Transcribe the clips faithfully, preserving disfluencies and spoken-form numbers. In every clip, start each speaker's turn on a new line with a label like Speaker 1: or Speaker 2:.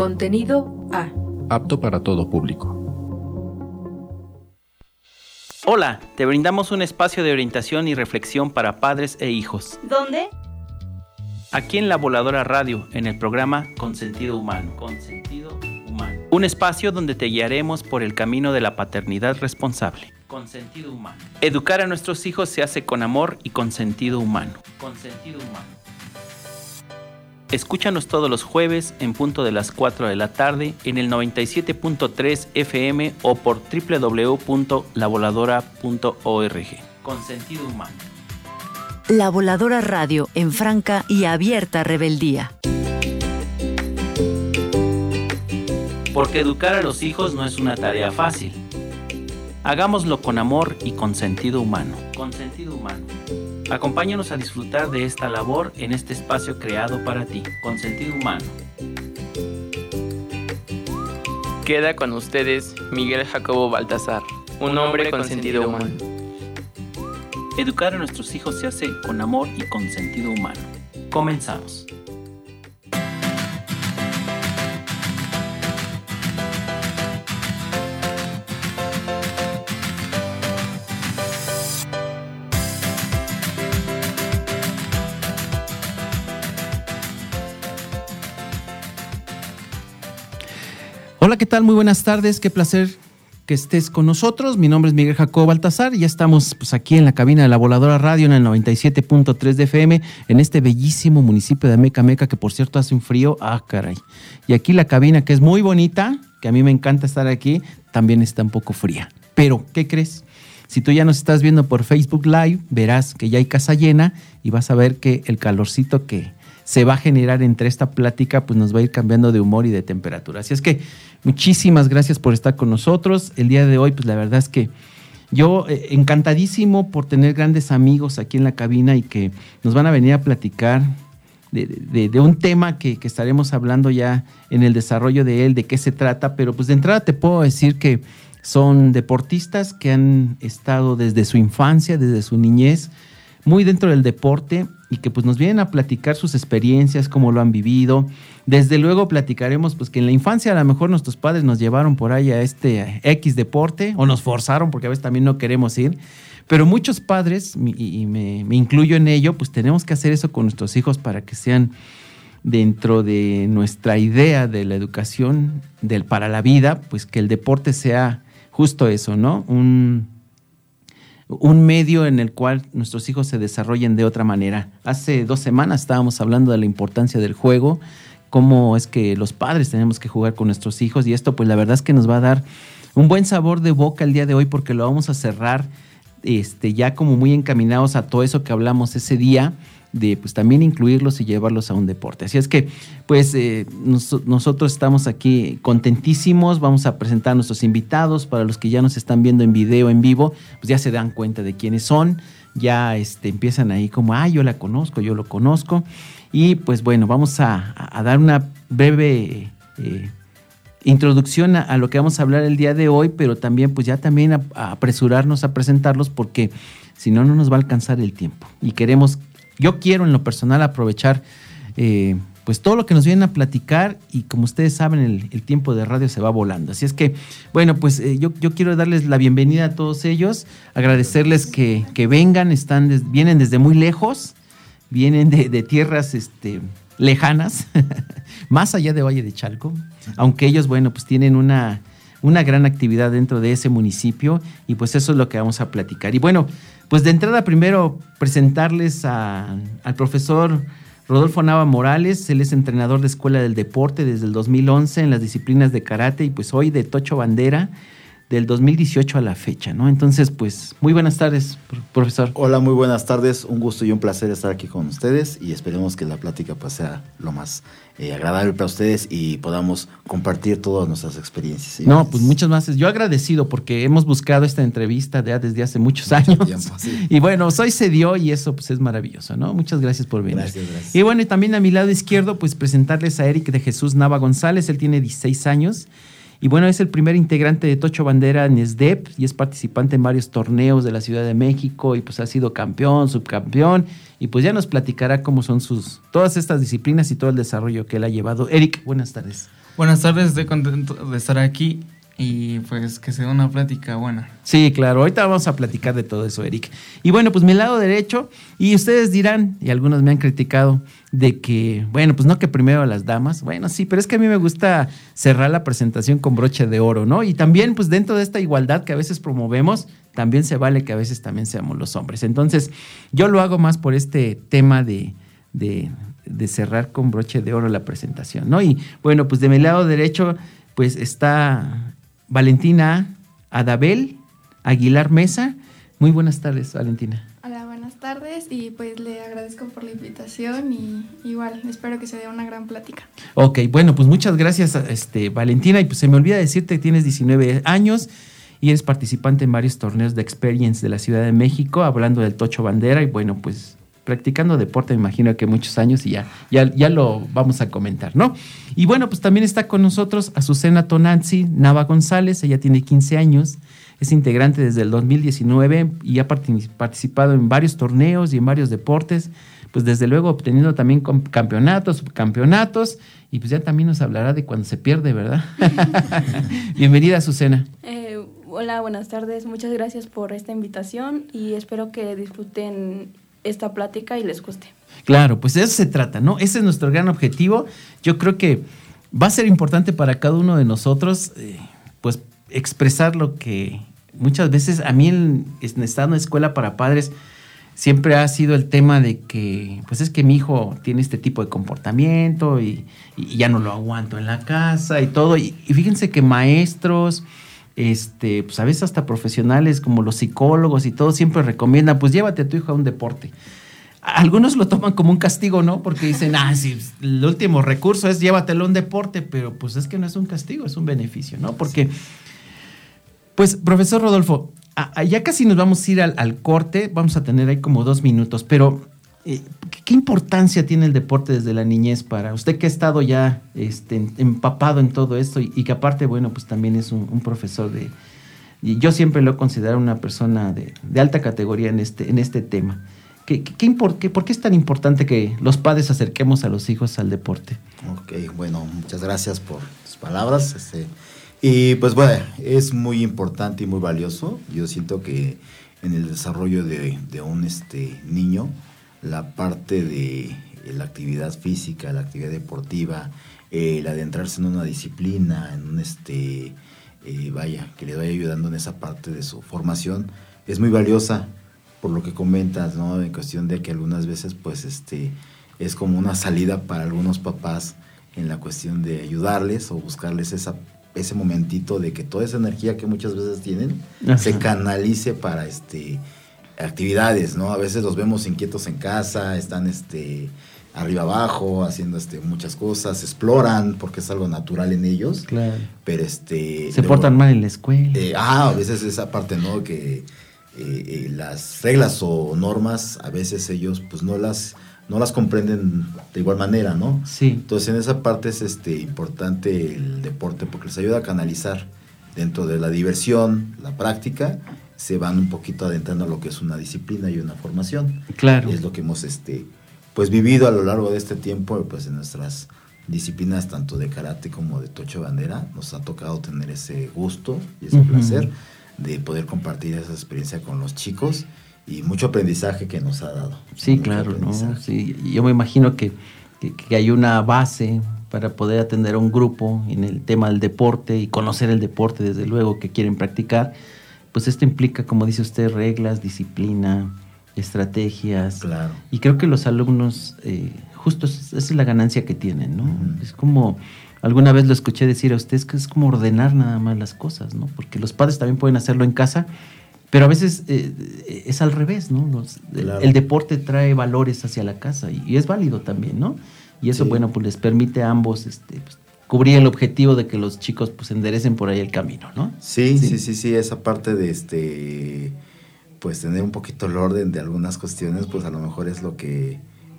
Speaker 1: Contenido A.
Speaker 2: Apto para todo público.
Speaker 3: Hola, te brindamos un espacio de orientación y reflexión para padres e hijos.
Speaker 4: ¿Dónde?
Speaker 3: Aquí en La Voladora Radio, en el programa Consentido Humano. Consentido Humano. Un espacio donde te guiaremos por el camino de la paternidad responsable. Consentido Humano. Educar a nuestros hijos se hace con amor y con sentido humano. Consentido Humano. Escúchanos todos los jueves en punto de las cuatro de la tarde en el noventa y siete punto tres F M o por doble u doble u doble u punto la voladora punto org. Con sentido humano.
Speaker 5: La Voladora Radio, en franca y abierta rebeldía.
Speaker 3: Porque educar a los hijos no es una tarea fácil. Hagámoslo con amor y con sentido humano. Con sentido humano. Acompáñanos a disfrutar de esta labor en este espacio creado para ti, con sentido humano.
Speaker 6: Queda con ustedes Miguel Jacobo Baltasar, un hombre con sentido humano.
Speaker 3: Educar a nuestros hijos se hace con amor y con sentido humano. Comenzamos.
Speaker 7: Hola, ¿qué tal? Muy buenas tardes, qué placer que estés con nosotros. Mi nombre es Miguel Jacobo Baltasar y ya estamos pues, aquí en la cabina de La Voladora Radio en el noventa y siete punto tres de F M en este bellísimo municipio de Amecameca, que por cierto hace un frío, ah caray. Y aquí la cabina, que es muy bonita, que a mí me encanta estar aquí, también está un poco fría. Pero, ¿qué crees? Si tú ya nos estás viendo por Facebook Live, verás que ya hay casa llena y vas a ver que el calorcito que se va a generar entre esta plática, pues nos va a ir cambiando de humor y de temperatura. Así es que muchísimas gracias por estar con nosotros. El día de hoy, pues la verdad es que yo eh, encantadísimo por tener grandes amigos aquí en la cabina y que nos van a venir a platicar de, de, de un tema que, que estaremos hablando ya en el desarrollo de él, de qué se trata, pero pues de entrada te puedo decir que son deportistas que han estado desde su infancia, desde su niñez, muy dentro del deporte y que pues nos vienen a platicar sus experiencias, cómo lo han vivido. Desde luego platicaremos pues que en la infancia a lo mejor nuestros padres nos llevaron por ahí a este X deporte o nos forzaron porque a veces también no queremos ir, pero muchos padres, y me, me incluyo en ello, pues tenemos que hacer eso con nuestros hijos para que sean dentro de nuestra idea de la educación del, para la vida, pues que el deporte sea justo eso, ¿no? Un un medio en el cual nuestros hijos se desarrollen de otra manera. Hace dos semanas estábamos hablando de la importancia del juego, cómo es que los padres tenemos que jugar con nuestros hijos, y esto pues la verdad es que nos va a dar un buen sabor de boca el día de hoy, porque lo vamos a cerrar este, ya como muy encaminados a todo eso que hablamos ese día, de pues también incluirlos y llevarlos a un deporte. Así es que pues eh, nos, nosotros estamos aquí contentísimos, vamos a presentar a nuestros invitados. Para los que ya nos están viendo en video, en vivo, pues ya se dan cuenta de quiénes son, ya este, empiezan ahí como, ah, yo la conozco, yo lo conozco, y pues bueno, vamos a, a dar una breve eh, introducción a, a lo que vamos a hablar el día de hoy, pero también pues ya también a, a apresurarnos a presentarlos, porque si no, no nos va a alcanzar el tiempo, y queremos Yo quiero en lo personal aprovechar eh, pues todo lo que nos vienen a platicar, y como ustedes saben el, el tiempo de radio se va volando. Así es que, bueno, pues eh, yo, yo quiero darles la bienvenida a todos ellos, agradecerles que, que vengan, están des, vienen desde muy lejos, vienen de, de tierras este, lejanas, más allá de Valle de Chalco, aunque ellos, bueno, pues tienen una, una gran actividad dentro de ese municipio, y pues eso es lo que vamos a platicar. Y bueno, pues de entrada primero presentarles a, al profesor Rodolfo Nava Morales. Él es entrenador de Escuela del Deporte desde el dos mil once en las disciplinas de karate, y pues hoy de Tocho Bandera del dos mil dieciocho a la fecha, ¿no? Entonces, pues muy buenas tardes, profesor.
Speaker 8: Hola, muy buenas tardes, un gusto y un placer estar aquí con ustedes, y esperemos que la plática pues sea lo más eh, agradable para ustedes y podamos compartir todas nuestras experiencias. ¿Sí?
Speaker 7: No, pues muchas gracias. Yo agradecido porque hemos buscado esta entrevista ya desde hace muchos Mucho años. Tiempo, sí. Y bueno, hoy se dio y eso pues es maravilloso, ¿no? Muchas gracias por venir.
Speaker 8: Gracias, gracias.
Speaker 7: Y bueno, y también a mi lado izquierdo, pues presentarles a Eric de Jesús Nava González. Él tiene dieciséis años. Y bueno, es el primer integrante de Tocho Bandera en S D E P y es participante en varios torneos de la Ciudad de México, y pues ha sido campeón, subcampeón, y pues ya nos platicará cómo son sus todas estas disciplinas y todo el desarrollo que él ha llevado. Eric, buenas tardes.
Speaker 1: Buenas tardes, estoy contento de estar aquí y pues que sea una plática buena.
Speaker 7: Sí, claro, ahorita vamos a platicar de todo eso, Eric. Y bueno, pues mi lado derecho, y ustedes dirán, y algunos me han criticado, de que, bueno, pues no que primero las damas, bueno, sí, pero es que a mí me gusta cerrar la presentación con broche de oro, ¿no? Y también, pues dentro de esta igualdad que a veces promovemos, también se vale que a veces también seamos los hombres. Entonces, yo lo hago más por este tema de, de, de cerrar con broche de oro la presentación, ¿no? Y bueno, pues de mi lado derecho, pues está Valentina Adabel Aguilar Mesa. Muy buenas tardes, Valentina.
Speaker 4: Hola, buenas tardes y pues le agradezco por la invitación y igual espero que se dé una gran plática.
Speaker 7: Ok, bueno, pues muchas gracias, este, Valentina, y pues se me olvida decirte que tienes diecinueve años y eres participante en varios torneos de Experience de la Ciudad de México, hablando del Tocho Bandera y bueno, pues practicando deporte me imagino que muchos años y ya, ya, ya lo vamos a comentar, ¿no? Y bueno, pues también está con nosotros Azucena Tonanzi Nava González, ella tiene quince años, es integrante desde el dos mil diecinueve y ha participado en varios torneos y en varios deportes, pues desde luego obteniendo también campeonatos, subcampeonatos, y pues ya también nos hablará de cuando se pierde, ¿verdad? Bienvenida, Azucena.
Speaker 9: Eh, hola, buenas tardes, muchas gracias por esta invitación y espero que disfruten esta plática y les guste.
Speaker 7: Claro, pues de eso se trata, ¿no? Ese es nuestro gran objetivo. Yo creo que va a ser importante para cada uno de nosotros, eh, pues expresar lo que muchas veces a mí en, en estando en escuela para padres siempre ha sido el tema de que, pues es que mi hijo tiene este tipo de comportamiento y, y ya no lo aguanto en la casa y todo. Y, y fíjense que maestros, este, pues a veces hasta profesionales como los psicólogos y todo siempre recomiendan, pues llévate a tu hijo a un deporte. Algunos lo toman como un castigo, ¿no? Porque dicen, ah, sí, el último recurso es llévatelo a un deporte, pero pues es que no es un castigo, es un beneficio, ¿no? Porque, pues, profesor Rodolfo, a, a, ya casi nos vamos a ir al, al corte, vamos a tener ahí como dos minutos, pero eh, ¿qué importancia tiene el deporte desde la niñez para usted que ha estado ya este, empapado en todo esto y, y que aparte, bueno, pues también es un, un profesor de... Y yo siempre lo he considerado una persona de, de alta categoría en este, en este tema. ¿Qué, qué, qué import, qué, ¿Por qué es tan importante que los padres acerquemos a los hijos al deporte?
Speaker 8: Ok, bueno, muchas gracias por tus palabras. Este, y pues bueno, es muy importante y muy valioso. Yo siento que en el desarrollo de, de un este, niño, la parte de la actividad física, la actividad deportiva, eh, el adentrarse en una disciplina, en un este, eh, vaya, que le vaya ayudando en esa parte de su formación, es muy valiosa. Por lo que comentas, ¿no? En cuestión de que algunas veces, pues, este, es como una salida para algunos papás en la cuestión de ayudarles o buscarles esa, ese momentito de que toda esa energía que muchas veces tienen, ajá, se canalice para, este, actividades, ¿no? A veces los vemos inquietos en casa, están, este, arriba abajo, haciendo, este, muchas cosas, exploran, porque es algo natural en ellos. Claro. Pero, este...
Speaker 7: Se portan mal en la escuela.
Speaker 8: Eh, ah, a veces esa parte, ¿no? Que... Eh, eh, las reglas o normas a veces ellos pues no las no las comprenden de igual manera, ¿no?
Speaker 7: Sí.
Speaker 8: Entonces en esa parte es este importante el deporte porque les ayuda a canalizar dentro de la diversión, la práctica, se van un poquito adentrando a lo que es una disciplina y una formación.
Speaker 7: Claro.
Speaker 8: Es lo que hemos este pues vivido a lo largo de este tiempo, pues en nuestras disciplinas tanto de karate como de Tocho Bandera nos ha tocado tener ese gusto y ese uh-huh. placer de poder compartir esa experiencia con los chicos y mucho aprendizaje que nos ha dado.
Speaker 7: Sí, claro, ¿no? Sí, yo me imagino que, que, que hay una base para poder atender a un grupo en el tema del deporte y conocer el deporte, desde luego, que quieren practicar. Pues esto implica, como dice usted, reglas, disciplina, estrategias.
Speaker 8: Claro.
Speaker 7: Y creo que los alumnos, eh, justo esa es la ganancia que tienen, ¿no? Uh-huh. Es como... Alguna vez lo escuché decir a ustedes que es como ordenar nada más las cosas, ¿no? Porque los padres también pueden hacerlo en casa, pero a veces eh, es al revés, ¿no? Los, claro. el, el deporte trae valores hacia la casa y, y es válido también, ¿no? Y eso, sí. bueno, pues les permite a ambos este, pues, cubrir el objetivo de que los chicos pues enderecen por ahí el camino, ¿no?
Speaker 8: Sí, sí, sí, sí, sí, esa parte de este, pues tener un poquito el orden de algunas cuestiones, pues a lo mejor es lo que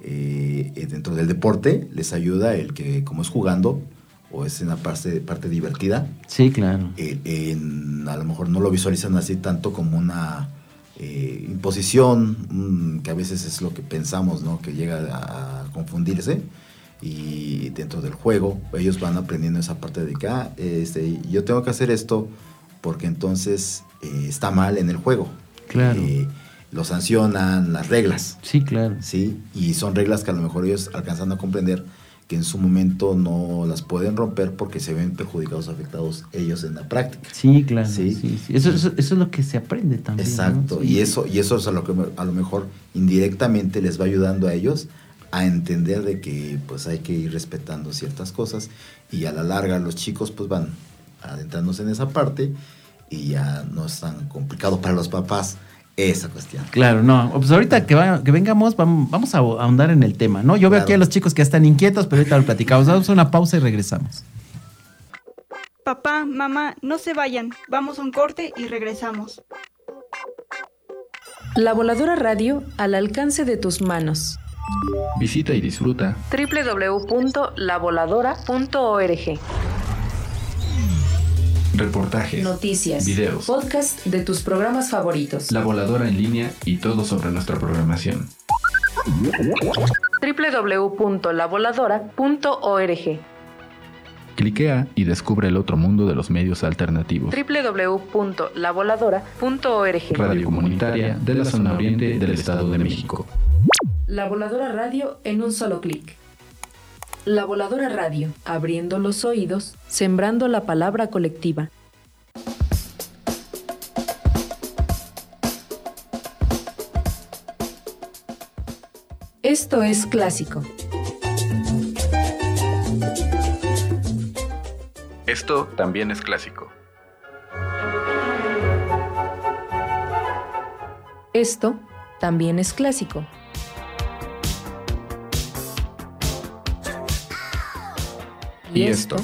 Speaker 8: eh, dentro del deporte les ayuda el que como es jugando, o es una parte, parte divertida.
Speaker 7: Sí, claro.
Speaker 8: Eh, en, a lo mejor no lo visualizan así tanto como una eh, imposición, um, que a veces es lo que pensamos, ¿no? Que llega a, a confundirse. y dentro del juego ellos van aprendiendo esa parte de que ah, este, yo tengo que hacer esto porque entonces eh, está mal en el juego.
Speaker 7: Claro.
Speaker 8: Eh, lo sancionan las reglas.
Speaker 7: Sí, claro.
Speaker 8: Sí, y son reglas que a lo mejor ellos alcanzan a comprender que en su momento no las pueden romper porque se ven perjudicados, afectados ellos en la práctica.
Speaker 7: Sí, claro.
Speaker 8: Sí,
Speaker 7: sí, sí. Eso, eso, eso es lo que se aprende también.
Speaker 8: Exacto,
Speaker 7: ¿no? Sí.
Speaker 8: y eso y eso es a lo que a lo mejor indirectamente les va ayudando a ellos a entender de que pues hay que ir respetando ciertas cosas y a la larga los chicos pues van adentrándose en esa parte y ya no es tan complicado para los papás esa cuestión.
Speaker 7: Claro, no. Pues ahorita que, va, que vengamos, vamos, vamos a ahondar en el tema, ¿no? Yo veo
Speaker 8: Claro.
Speaker 7: aquí a los chicos que están inquietos, pero ahorita lo platicamos. Vamos a una pausa y regresamos.
Speaker 10: Papá, mamá, no se vayan. Vamos a un corte y regresamos.
Speaker 11: La Voladora Radio al alcance de tus manos.
Speaker 2: Visita y disfruta
Speaker 11: doble u doble u doble u punto la voladora punto org.
Speaker 2: reportajes,
Speaker 11: Noticias,
Speaker 2: videos,
Speaker 11: podcast de tus programas favoritos.
Speaker 2: La Voladora en línea y todo sobre nuestra programación.
Speaker 11: doble u doble u doble u punto la voladora punto org.
Speaker 2: Cliquea y descubre el otro mundo de los medios alternativos.
Speaker 11: doble u doble u doble u punto la voladora punto org.
Speaker 2: Radio comunitaria de la zona oriente del Estado de México.
Speaker 11: La Voladora Radio en un solo clic. La Voladora Radio, abriendo los oídos, sembrando la palabra colectiva. Esto es clásico.
Speaker 2: Esto también es clásico.
Speaker 11: Esto también es clásico.
Speaker 2: Y esto.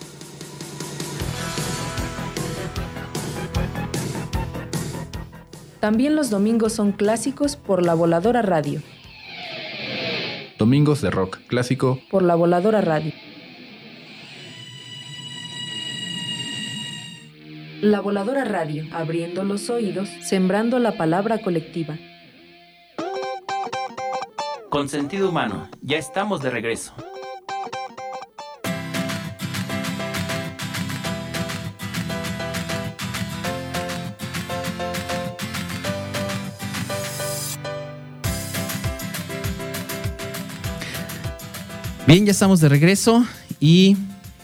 Speaker 11: También los domingos son clásicos por La Voladora Radio.
Speaker 2: Domingos de rock clásico
Speaker 11: Por La Voladora Radio. La Voladora Radio, abriendo los oídos, sembrando la palabra colectiva.
Speaker 3: Con sentido humano, ya estamos de regreso.
Speaker 7: Bien, ya estamos de regreso y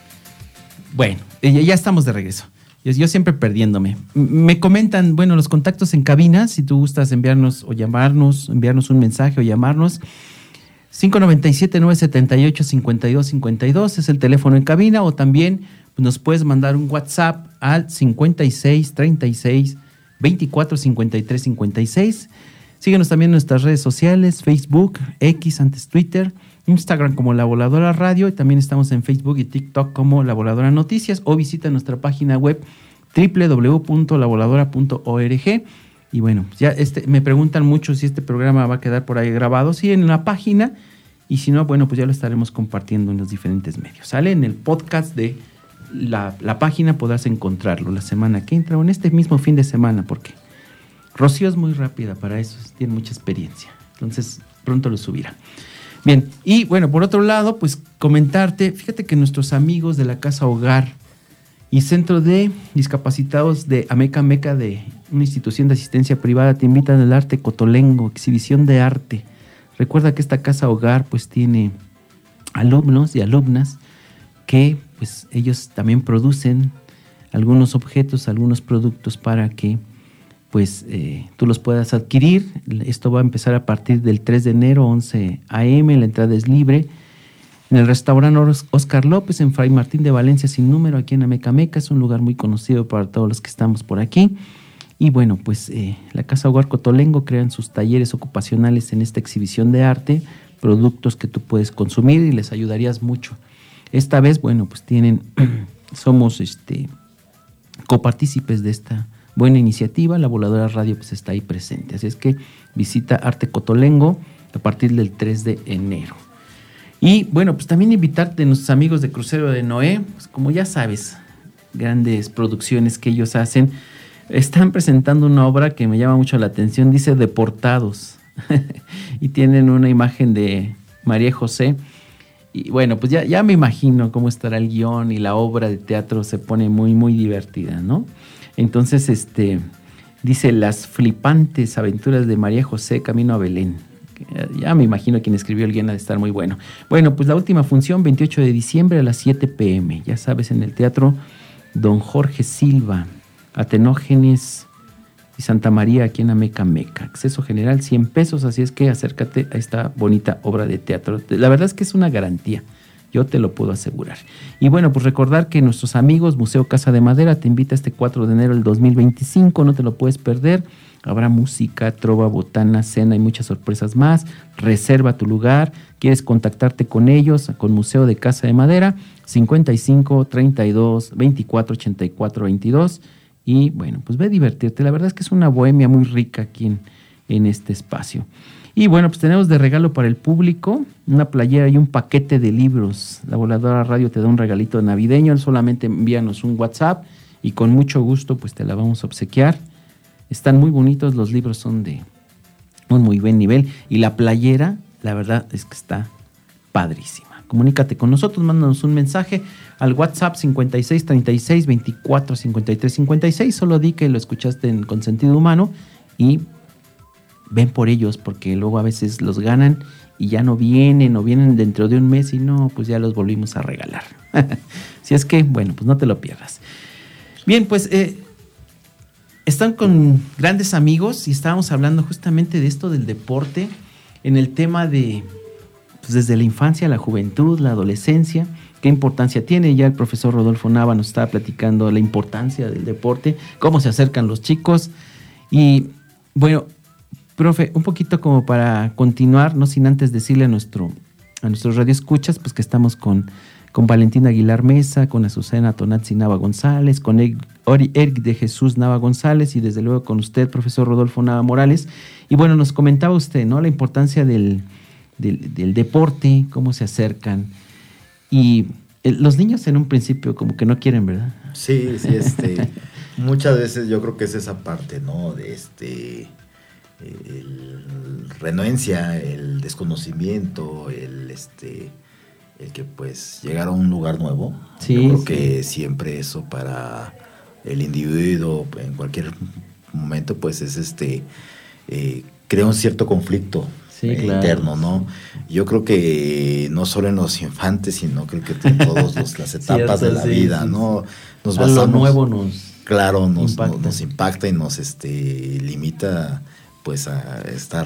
Speaker 7: bueno, ya estamos de regreso. Yo, yo siempre perdiéndome. Me comentan, bueno, los contactos en cabina, si tú gustas enviarnos o llamarnos, enviarnos un mensaje o llamarnos. cinco nueve siete, nueve siete ocho, cinco dos cinco dos es el teléfono en cabina, o también pues, nos puedes mandar un WhatsApp al cincuenta y seis, treinta y seis, veinticuatro, cincuenta y tres, cincuenta y seis. Síguenos también en nuestras redes sociales, Facebook, X, antes Twitter, Instagram como La Voladora Radio, y también estamos en Facebook y TikTok como La Voladora Noticias, o visita nuestra página web doble u doble u doble u punto la voladora punto org. Y bueno, ya este, me preguntan mucho si este programa va a quedar por ahí grabado, sí, en la página, y si no, bueno, pues ya lo estaremos compartiendo en los diferentes medios. Sale en el podcast de la, la página, podrás encontrarlo la semana que entra o en este mismo fin de semana, porque Rocío es muy rápida para eso, tiene mucha experiencia, entonces pronto lo subirá. Bien, y bueno, por otro lado, pues comentarte, fíjate que nuestros amigos de la Casa Hogar y Centro de Discapacitados de Ameca Meca, de una institución de asistencia privada, te invitan al Arte Cotolengo, exhibición de arte. Recuerda que esta Casa Hogar pues tiene alumnos y alumnas que pues ellos también producen algunos objetos, algunos productos para que pues eh, tú los puedas adquirir. Esto va a empezar a partir del tres de enero, once a eme, la entrada es libre. En el restaurante Oscar López, en Fray Martín de Valencia, sin número, aquí en Ameca Meca, es un lugar muy conocido para todos los que estamos por aquí. Y bueno, pues eh, la Casa Hogar Cotolengo crean sus talleres ocupacionales en esta exhibición de arte, productos que tú puedes consumir y les ayudarías mucho. Esta vez, bueno, pues tienen, somos este, copartícipes de esta buena iniciativa. La Voladora Radio pues está ahí presente, así es que visita Arte Cotolengo a partir del tres de enero. Y bueno, pues también invitarte a nuestros amigos de Crucero de Noé, pues como ya sabes, grandes producciones que ellos hacen. Están presentando una obra que me llama mucho la atención, dice Deportados, y tienen una imagen de María José, Y bueno, pues ya, ya me imagino cómo estará el guión y la obra de teatro se pone muy, muy divertida, ¿no? Entonces, este, dice Las flipantes aventuras de María José Camino a Belén. Ya me imagino quien escribió el guión ha de estar muy bueno. Bueno, pues la última función, veintiocho de diciembre a las siete pm. Ya sabes, en el Teatro Don Jorge Silva, Atenógenes y Santa María, aquí en Ameca Meca. Acceso general cien pesos, así es que acércate a esta bonita obra de teatro. La verdad es que es una garantía, yo te lo puedo asegurar. Y bueno, pues recordar que nuestros amigos Museo Casa de Madera te invita este cuatro de enero del dos mil veinticinco, no te lo puedes perder. Habrá música, trova, botana, cena y muchas sorpresas más. Reserva tu lugar. ¿Quieres contactarte con ellos? Con Museo de Casa de Madera, cincuenta y cinco, treinta y dos, veinticuatro, ochenta y cuatro, veintidós. Y bueno, pues ve a divertirte. La verdad es que es una bohemia muy rica aquí en, en este espacio. Y bueno, pues tenemos de regalo para el público una playera y un paquete de libros. La Voladora Radio te da un regalito navideño. Solamente envíanos un WhatsApp y con mucho gusto pues te la vamos a obsequiar. Están muy bonitos, los libros son de un muy buen nivel. Y la playera, la verdad es que está padrísima. Comunícate con nosotros, mándanos un mensaje al WhatsApp cincuenta y seis, treinta y seis, veinticuatro, cincuenta y tres, cincuenta y seis. Solo di que lo escuchaste en Consentido Humano y ven por ellos, porque luego a veces los ganan y ya no vienen o vienen dentro de un mes y no, pues ya los volvimos a regalar. Si es que, bueno, pues no te lo pierdas. Bien, pues eh, están con grandes amigos y estábamos hablando justamente de esto del deporte en el tema de, pues desde la infancia, la juventud, la adolescencia, qué importancia tiene. Ya el profesor Rodolfo Nava nos estaba platicando la importancia del deporte, cómo se acercan los chicos. Y bueno, profe, un poquito como para continuar, no sin antes decirle a nuestro a nuestros radioescuchas, pues que estamos con, con Valentina Aguilar Mesa, con Azucena Tonazzi Nava González, con Eric de Jesús Nava González y desde luego con usted, profesor Rodolfo Nava Morales. Y bueno, nos comentaba usted, ¿no?, la importancia del, del, del deporte, cómo se acercan. Y el, los niños en un principio como que no quieren, ¿verdad?
Speaker 8: Sí, sí, este, muchas veces yo creo que es esa parte, ¿no?, de este... el renuencia, el desconocimiento, el este el que pues llegar a un lugar nuevo. Sí, yo creo sí. que siempre eso para el individuo en cualquier momento pues es este eh, crea un cierto conflicto sí, eh, claro. interno, ¿no? Yo creo que no solo en los infantes, sino creo que en todas las etapas Cierto, de la sí, vida, sí, ¿no? Nos basamos, a lo nuevo nos claro, nos impacta, nos, nos impacta y nos este limita pues a estar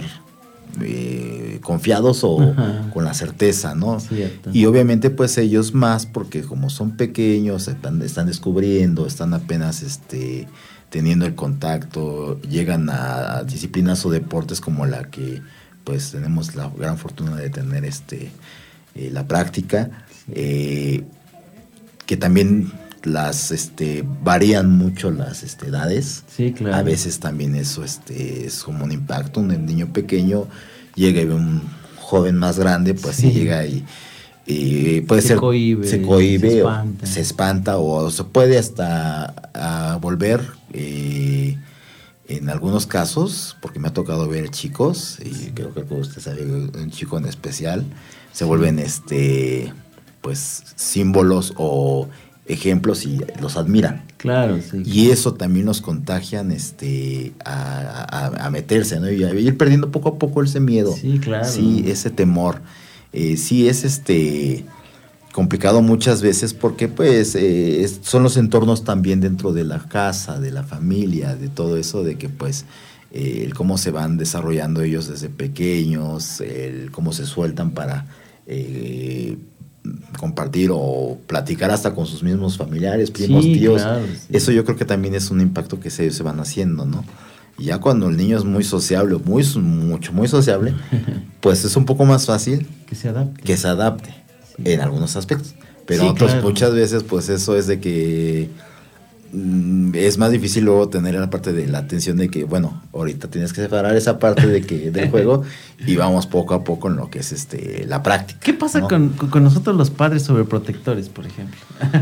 Speaker 8: eh, confiados o Ajá. con la certeza, ¿no? Cierto. Y obviamente pues ellos más porque como son pequeños, están, están descubriendo, están apenas este, teniendo el contacto, llegan a, a disciplinas o deportes como la que pues tenemos la gran fortuna de tener este eh, la práctica, eh, que también las este varían mucho las este, edades. Sí, claro. A veces también eso este es como un impacto. Un niño pequeño llega y ve un joven más grande, pues sí, sí llega y, y puede se ser cohibe, se cohibe se espanta. o se espanta o se puede hasta a volver eh, en algunos casos, porque me ha tocado ver chicos y sí. creo que usted sabe un chico en especial se sí. vuelven este pues símbolos o ejemplos y los admiran. Claro, sí. Y eso también los contagian este, a, a, a meterse, ¿no? Y a ir perdiendo poco a poco ese miedo. Sí, claro. Sí, ese temor. Eh, sí, es este complicado muchas veces porque pues eh, es, son los entornos también dentro de la casa, de la familia, de todo eso, de que pues eh, el cómo se van desarrollando ellos desde pequeños, el cómo se sueltan para Eh, compartir o platicar hasta con sus mismos familiares, primos, sí, tíos. Claro, sí. Eso yo creo que también es un impacto que se, se van haciendo, ¿no? Y ya cuando el niño es muy sociable, muy mucho, muy sociable, pues es un poco más fácil
Speaker 7: que se adapte.
Speaker 8: Que se adapte sí. en algunos aspectos. Pero sí, otros, claro. muchas veces, pues eso es de que mm, es más difícil luego tener la parte de la atención de que, bueno, ahorita tienes que separar esa parte de que del juego y vamos poco a poco en lo que es este la práctica.
Speaker 7: ¿Qué pasa ¿no? con, con nosotros los padres sobreprotectores, por ejemplo?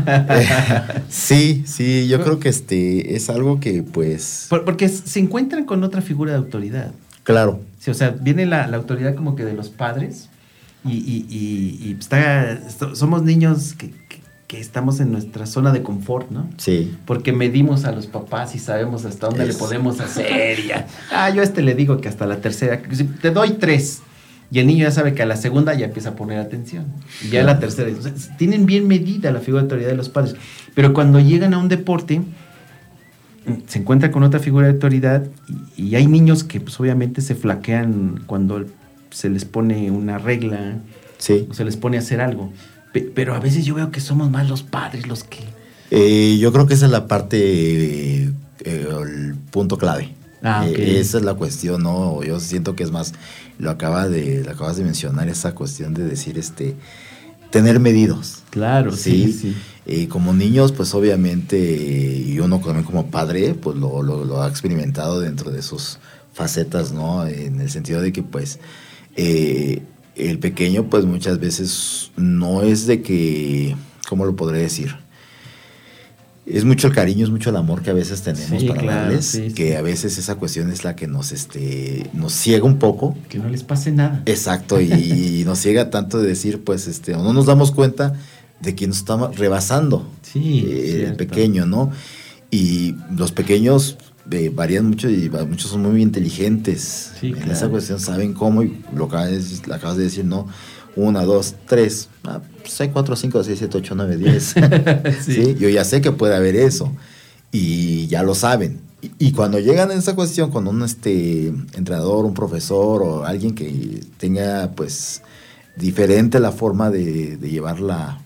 Speaker 8: sí, sí, yo creo que este es algo que pues...
Speaker 7: Por, porque se encuentran con otra figura de autoridad.
Speaker 8: Claro.
Speaker 7: Sí, o sea, viene la, la autoridad como que de los padres Y, y, y, y está, esto, somos niños que, que, que estamos en nuestra zona de confort, ¿no?
Speaker 8: Sí.
Speaker 7: Porque medimos a los papás y sabemos hasta dónde es. le podemos hacer. Y ya. Ah, yo a este le digo que hasta la tercera, te doy tres. Y el niño ya sabe que a la segunda ya empieza a poner atención. Y ya a la tercera. O sea, tienen bien medida la figura de autoridad de los padres. Pero cuando llegan a un deporte, se encuentran con otra figura de autoridad y, y hay niños que pues obviamente se flaquean cuando el, se les pone una regla,
Speaker 8: sí.
Speaker 7: o se les pone a hacer algo. Pe- pero a veces yo veo que somos más los padres los que...
Speaker 8: Eh, yo creo que esa es la parte, eh, eh, el punto clave.
Speaker 7: Ah, okay.
Speaker 8: eh, esa es la cuestión, ¿no? Yo siento que es más, lo, acaba de, lo acabas de mencionar, esa cuestión de decir, este, tener medidos.
Speaker 7: Claro, sí, sí. sí.
Speaker 8: Eh, como niños, pues obviamente, y uno también como padre, pues lo, lo, lo ha experimentado dentro de sus facetas, ¿no? En el sentido de que, pues, eh, el pequeño, pues muchas veces no es de que, ¿cómo lo podré decir? Es mucho el cariño, es mucho el amor que a veces tenemos
Speaker 7: sí,
Speaker 8: para
Speaker 7: claro,
Speaker 8: darles,
Speaker 7: sí,
Speaker 8: que
Speaker 7: sí.
Speaker 8: a veces esa cuestión es la que nos, este, nos ciega un poco.
Speaker 7: Que no les pase nada.
Speaker 8: Exacto, y, y nos ciega tanto de decir, pues, este, o no nos damos cuenta de que nos estamos rebasando,
Speaker 7: sí,
Speaker 8: eh, el pequeño, ¿no? Y los pequeños eh, varían mucho y muchos son muy inteligentes.
Speaker 7: Sí,
Speaker 8: en
Speaker 7: claro.
Speaker 8: esa cuestión saben cómo, y lo acabas de, acabas de decir, ¿no? Una, dos, tres, ah, pues hay cuatro, cinco, seis, siete, ocho, nueve, diez. sí. ¿Sí? Yo ya sé que puede haber eso y ya lo saben. Y, y cuando llegan a esa cuestión con un este entrenador, un profesor o alguien que tenga pues diferente la forma de, de llevar la,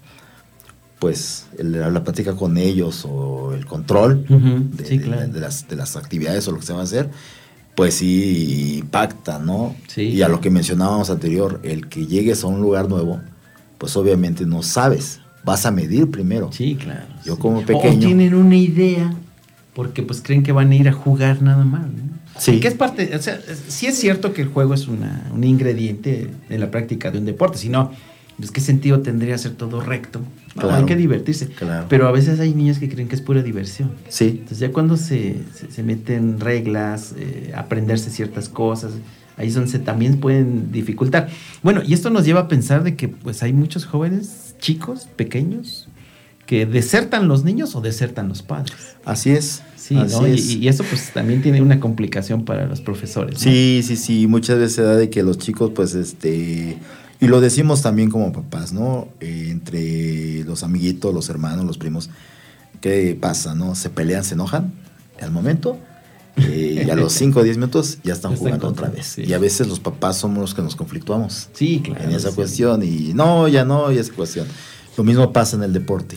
Speaker 8: pues el, la plática con ellos o el control
Speaker 7: uh-huh.
Speaker 8: de,
Speaker 7: sí,
Speaker 8: de,
Speaker 7: claro.
Speaker 8: de, de, las, de las actividades o lo que se va a hacer, pues sí impacta, ¿no?
Speaker 7: Sí.
Speaker 8: Y a lo que mencionábamos anterior, el que llegues a un lugar nuevo, pues obviamente no sabes, vas a medir primero.
Speaker 7: Sí, claro.
Speaker 8: Yo
Speaker 7: sí.
Speaker 8: como pequeño...
Speaker 7: O tienen una idea, porque pues creen que van a ir a jugar nada más, ¿no?
Speaker 8: Sí.
Speaker 7: Que es parte, o sea, sí es cierto que el juego es una, un ingrediente en la práctica de un deporte, si no, pues qué sentido tendría ser todo recto. No,
Speaker 8: claro.
Speaker 7: hay que divertirse.
Speaker 8: Claro.
Speaker 7: Pero a veces hay niños que creen que es pura diversión.
Speaker 8: Sí.
Speaker 7: Entonces ya cuando se, se, se meten reglas, eh, aprenderse ciertas cosas, ahí es donde se también pueden dificultar. Bueno, y esto nos lleva a pensar de que pues hay muchos jóvenes, chicos, pequeños, que desertan los niños o desertan los padres.
Speaker 8: Así es.
Speaker 7: Sí,
Speaker 8: así
Speaker 7: ¿no?
Speaker 8: es.
Speaker 7: Y, y eso pues también tiene una complicación para los profesores, ¿no?
Speaker 8: Sí, sí, sí. Muchas veces se da de que los chicos, pues, este... Y lo decimos también como papás, ¿no? Eh, entre los amiguitos, los hermanos, los primos. ¿Qué pasa, no? Se pelean, se enojan al momento. Eh, y a los cinco o diez minutos ya están
Speaker 7: Ya están
Speaker 8: jugando
Speaker 7: contra,
Speaker 8: otra vez.
Speaker 7: sí.
Speaker 8: Y a veces los papás somos los que nos conflictuamos.
Speaker 7: Sí, claro.
Speaker 8: En esa
Speaker 7: sí.
Speaker 8: cuestión. Y no, ya no, y esa cuestión. Lo mismo pasa en el deporte.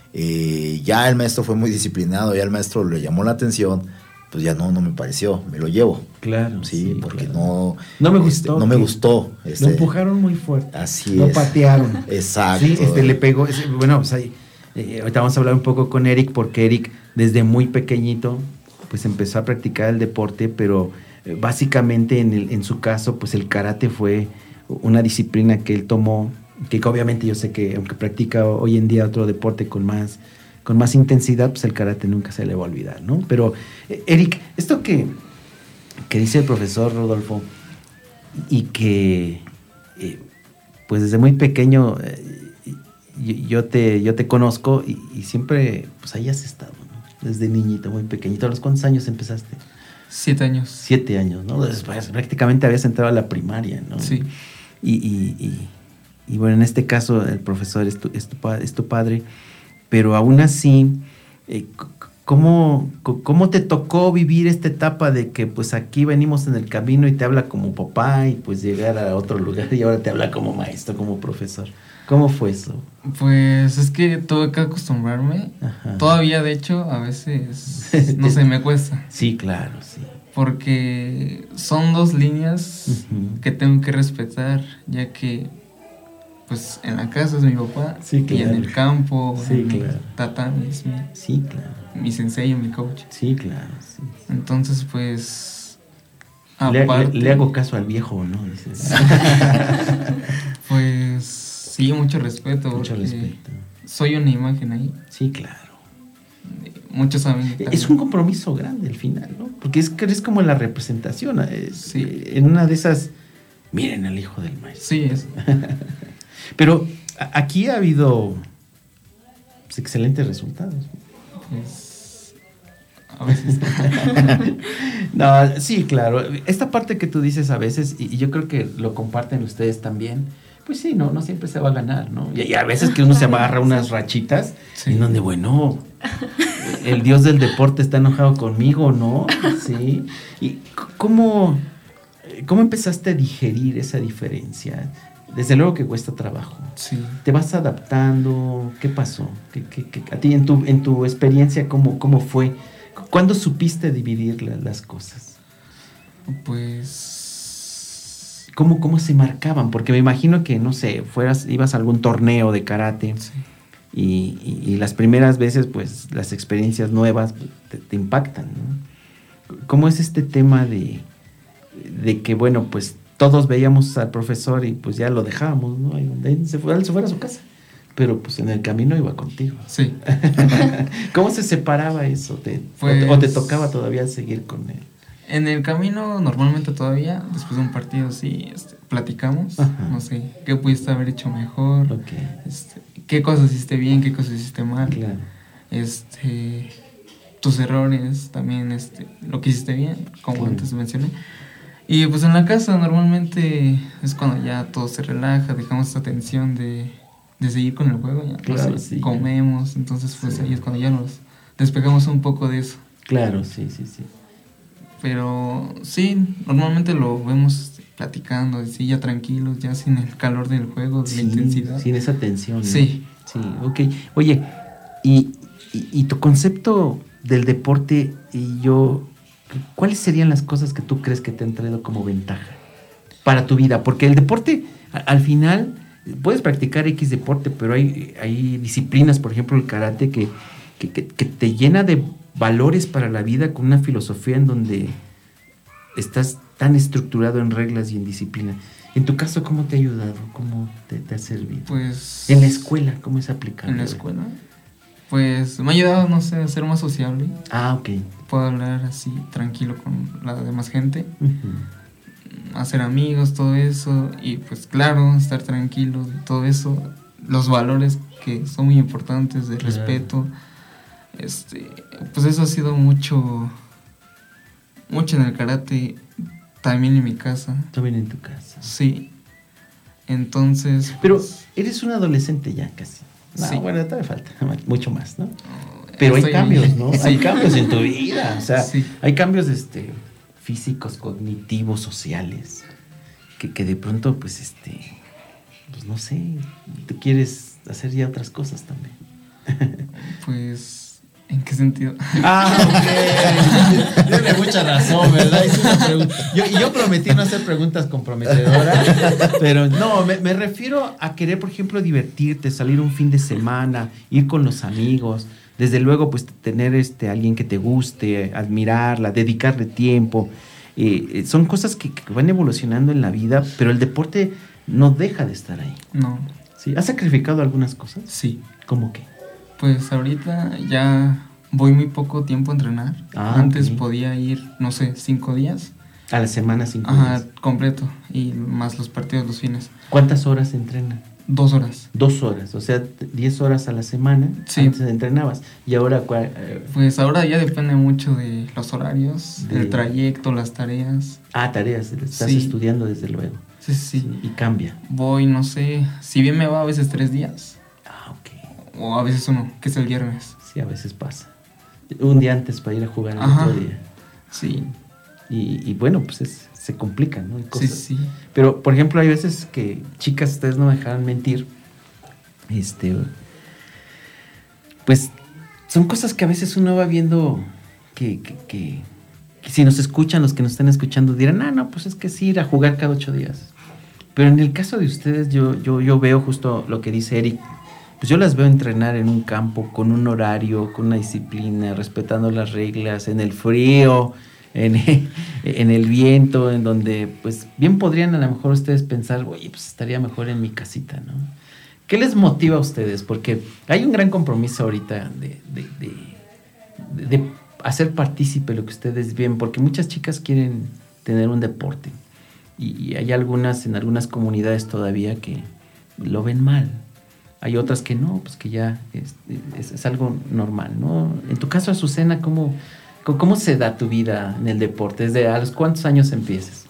Speaker 8: Eh, ya el maestro fue muy disciplinado, ya el maestro le llamó la atención, pues ya no, no me pareció, me lo llevo.
Speaker 7: Claro.
Speaker 8: Sí,
Speaker 7: sí
Speaker 8: porque
Speaker 7: claro.
Speaker 8: no...
Speaker 7: No me
Speaker 8: este,
Speaker 7: gustó.
Speaker 8: no me
Speaker 7: que
Speaker 8: gustó. Este,
Speaker 7: Lo empujaron muy fuerte.
Speaker 8: Así
Speaker 7: Lo
Speaker 8: es.
Speaker 7: patearon.
Speaker 8: Exacto.
Speaker 7: Sí, este le pegó. Ese, bueno, pues ahí, eh, ahorita vamos a hablar un poco con Eric, porque Eric desde muy pequeñito pues empezó a practicar el deporte, pero eh, básicamente en, el, en su caso pues el karate fue una disciplina que él tomó, que obviamente yo sé que aunque practica hoy en día otro deporte con más, con más intensidad, pues el karate nunca se le va a olvidar, ¿no? Pero eh, Eric, esto que, que dice el profesor Rodolfo y que eh, pues desde muy pequeño eh, yo, yo, te, yo te conozco y, y siempre pues ahí has estado, ¿no? Desde niñito, muy pequeñito. ¿A los cuántos años empezaste?
Speaker 1: Siete años.
Speaker 7: Siete años, ¿no? Después, prácticamente habías entrado a la primaria, ¿no?
Speaker 1: Sí.
Speaker 7: Y, y, y, y bueno, en este caso el profesor es tu, es tu, es tu padre, pero aún así, eh, ¿cómo, ¿cómo te tocó vivir esta etapa de que pues aquí venimos en el camino y te habla como papá y pues llegar a otro lugar y ahora te habla como maestro, como profesor? ¿Cómo fue eso?
Speaker 1: Pues es que tuve que acostumbrarme. Ajá. Todavía, de hecho, a veces, no sé, me cuesta.
Speaker 7: Sí, claro, sí.
Speaker 1: Porque son dos líneas uh-huh. que tengo que respetar, ya que, pues, en la casa es mi papá.
Speaker 7: Sí, claro.
Speaker 1: Y en el campo,
Speaker 7: sí,
Speaker 1: en
Speaker 7: claro.
Speaker 1: mi tatami es mi,
Speaker 7: sí, claro.
Speaker 1: mi sensei, mi coach.
Speaker 7: Sí, claro. Sí, sí.
Speaker 1: Entonces, pues,
Speaker 7: le,
Speaker 1: aparte...
Speaker 7: Le, le hago caso al viejo, ¿no? Dices.
Speaker 1: Pues... Sí, mucho respeto.
Speaker 7: Mucho respeto.
Speaker 1: Soy una imagen ahí.
Speaker 7: Sí, claro.
Speaker 1: Muchos amigos.
Speaker 7: Es un compromiso grande al final, ¿no? Porque es que eres como la representación. Es,
Speaker 1: sí.
Speaker 7: En una de esas, miren al hijo del maestro.
Speaker 1: Sí, es.
Speaker 7: Pero a- aquí ha habido pues, excelentes resultados.
Speaker 1: Pues, a veces.
Speaker 7: No, sí, claro. Esta parte que tú dices a veces, y, y yo creo que lo comparten ustedes también, pues sí, no, no siempre se va a ganar, ¿no? Y, y a veces que uno se agarra unas rachitas,
Speaker 1: Sí.
Speaker 7: en donde, bueno, el dios del deporte está enojado conmigo, ¿no? Sí. ¿Y c- cómo, cómo empezaste a digerir esa diferencia? Desde luego que cuesta trabajo.
Speaker 1: Sí.
Speaker 7: ¿Te vas adaptando? ¿Qué pasó? ¿Qué, qué, qué- a ti en tu, en tu experiencia, ¿cómo, cómo fue? ¿Cuándo supiste dividir la- las cosas?
Speaker 1: Pues.
Speaker 7: ¿Cómo, ¿Cómo se marcaban? Porque me imagino que, no sé, fueras, ibas a algún torneo de karate
Speaker 1: Sí.
Speaker 7: y, y- y las primeras veces, pues, las experiencias nuevas te, te impactan, ¿no? ¿Cómo es este tema de, de que, bueno, pues, todos veíamos al profesor y pues ya lo dejábamos, ¿no? Ahí donde él se fue, él se fuera a su casa. Pero pues en el camino iba contigo.
Speaker 1: Sí.
Speaker 7: ¿Cómo se separaba eso? ¿Te,
Speaker 1: Pues-
Speaker 7: o, te, o te tocaba todavía seguir con él?
Speaker 1: En el camino, normalmente todavía, después de un partido, sí, este, platicamos.
Speaker 7: Ajá.
Speaker 1: No sé, qué pudiste haber hecho mejor.
Speaker 7: Ok,
Speaker 1: Este, qué cosas hiciste bien, qué cosas hiciste mal.
Speaker 7: claro.
Speaker 1: Este, tus errores, también este, lo que hiciste bien, como
Speaker 7: Claro.
Speaker 1: antes mencioné. Y pues en la casa normalmente es cuando ya todo se relaja, dejamos esta tensión de, de seguir con el juego, ya no
Speaker 7: Claro,
Speaker 1: sé,
Speaker 7: sí.
Speaker 1: comemos, entonces pues
Speaker 7: Sí.
Speaker 1: ahí es cuando ya nos despegamos un poco de eso.
Speaker 7: Claro, sí, sí, sí.
Speaker 1: Pero sí, normalmente lo vemos este, platicando, así ya tranquilos, ya sin el calor del juego, de
Speaker 7: Sí,
Speaker 1: la intensidad.
Speaker 7: sin esa tensión, ¿no?
Speaker 1: Sí.
Speaker 7: Sí, ok. Oye, y, y, y tu concepto del deporte y yo, ¿cuáles serían las cosas que tú crees que te han traído como ventaja para tu vida? Porque el deporte, a- al final, puedes practicar X deporte, pero hay, hay disciplinas, por ejemplo el karate, que, que, que- que te llena de valores para la vida con una filosofía en donde estás tan estructurado en reglas y en disciplina. En tu caso, ¿cómo te ha ayudado? ¿Cómo te, te ha servido?
Speaker 1: Pues...
Speaker 7: En la escuela, ¿cómo es aplicable?
Speaker 1: En la escuela, pues me ha ayudado, no sé, a ser más sociable.
Speaker 7: Ah, ok.
Speaker 1: Puedo hablar así, tranquilo con la demás gente,
Speaker 7: Ujú.
Speaker 1: hacer amigos, todo eso. Y pues claro, estar tranquilo, todo eso. Los valores que son muy importantes, de
Speaker 7: Claro.
Speaker 1: respeto. Este, pues eso ha sido mucho, mucho en el karate, también en mi casa.
Speaker 7: También en tu casa.
Speaker 1: Sí. Entonces...
Speaker 7: Pero
Speaker 1: pues,
Speaker 7: eres un adolescente ya casi. No,
Speaker 1: Sí.
Speaker 7: bueno, todavía falta mucho más, ¿no? Pero hay
Speaker 1: estoy-
Speaker 7: cambios, ¿no?
Speaker 1: Sí.
Speaker 7: Hay cambios en tu vida. O sea,
Speaker 1: Sí.
Speaker 7: hay cambios este, físicos, cognitivos, sociales. Que, que de pronto, pues, este, pues no sé, tú quieres hacer ya otras cosas también.
Speaker 1: Pues, ¿en qué sentido?
Speaker 7: Ah, ok. Tiene mucha razón, ¿verdad? Hice una pregunta. Yo, y yo prometí no hacer preguntas comprometedoras, pero no, me, me refiero a querer, por ejemplo, divertirte, salir un fin de semana, ir con los amigos, desde luego, pues, tener este, alguien que te guste, admirarla, dedicarle tiempo. Eh, eh, son cosas que, que van evolucionando en la vida, pero el deporte no deja de estar ahí.
Speaker 1: No,
Speaker 7: ¿Sí? ¿Has sacrificado algunas cosas?
Speaker 1: sí.
Speaker 7: ¿Cómo qué?
Speaker 1: Pues ahorita ya voy muy poco tiempo a entrenar.
Speaker 7: Ah,
Speaker 1: Antes
Speaker 7: ok.
Speaker 1: podía ir, no sé, cinco días.
Speaker 7: A la semana, cinco
Speaker 1: Ajá,
Speaker 7: días.
Speaker 1: completo. Y más los partidos los fines.
Speaker 7: ¿Cuántas horas entrenan?
Speaker 1: Dos horas.
Speaker 7: Dos horas, o sea, t- diez horas a la semana.
Speaker 1: Sí.
Speaker 7: Antes entrenabas. Y ahora, cua- eh,
Speaker 1: Pues ahora ya depende mucho de los horarios,
Speaker 7: De-
Speaker 1: del trayecto, las tareas.
Speaker 7: ah, tareas, estás
Speaker 1: Sí.
Speaker 7: estudiando desde luego.
Speaker 1: Sí, sí, sí.
Speaker 7: Y cambia.
Speaker 1: Voy, no sé, si bien me va a veces tres días.
Speaker 7: Ah, ok.
Speaker 1: O a veces uno, que es el viernes.
Speaker 7: Sí, a veces pasa. Un día antes para ir a jugar al
Speaker 1: Ajá.
Speaker 7: otro día.
Speaker 1: Sí,
Speaker 7: Y, y bueno, pues es- se complican, ¿no? Hay
Speaker 1: sí,
Speaker 7: cosas.
Speaker 1: sí.
Speaker 7: Pero, por ejemplo, hay veces que, chicas, ustedes no me dejarán mentir, este, pues son cosas que a veces uno va viendo que, que, que- que si nos escuchan, los que nos están escuchando dirán, ah, no, pues es que sí, ir a jugar cada ocho días. Pero en el caso de ustedes, yo, yo, yo veo justo lo que dice Eric, pues yo las veo entrenar en un campo, con un horario, con una disciplina, respetando las reglas, en el frío, en, en el viento, en donde pues bien podrían a lo mejor ustedes pensar, oye, pues estaría mejor en mi casita, ¿no? ¿Qué les motiva a ustedes? Porque hay un gran compromiso ahorita de, de, de, de- de hacer partícipe lo que ustedes ven, porque muchas chicas quieren tener un deporte, y, y hay algunas, en algunas comunidades todavía que lo ven mal. Hay otras que no, pues que ya es, es, es algo normal, ¿no? En tu caso, Azucena, ¿cómo, cómo se da tu vida en el deporte? ¿Desde a los cuántos años empiezas?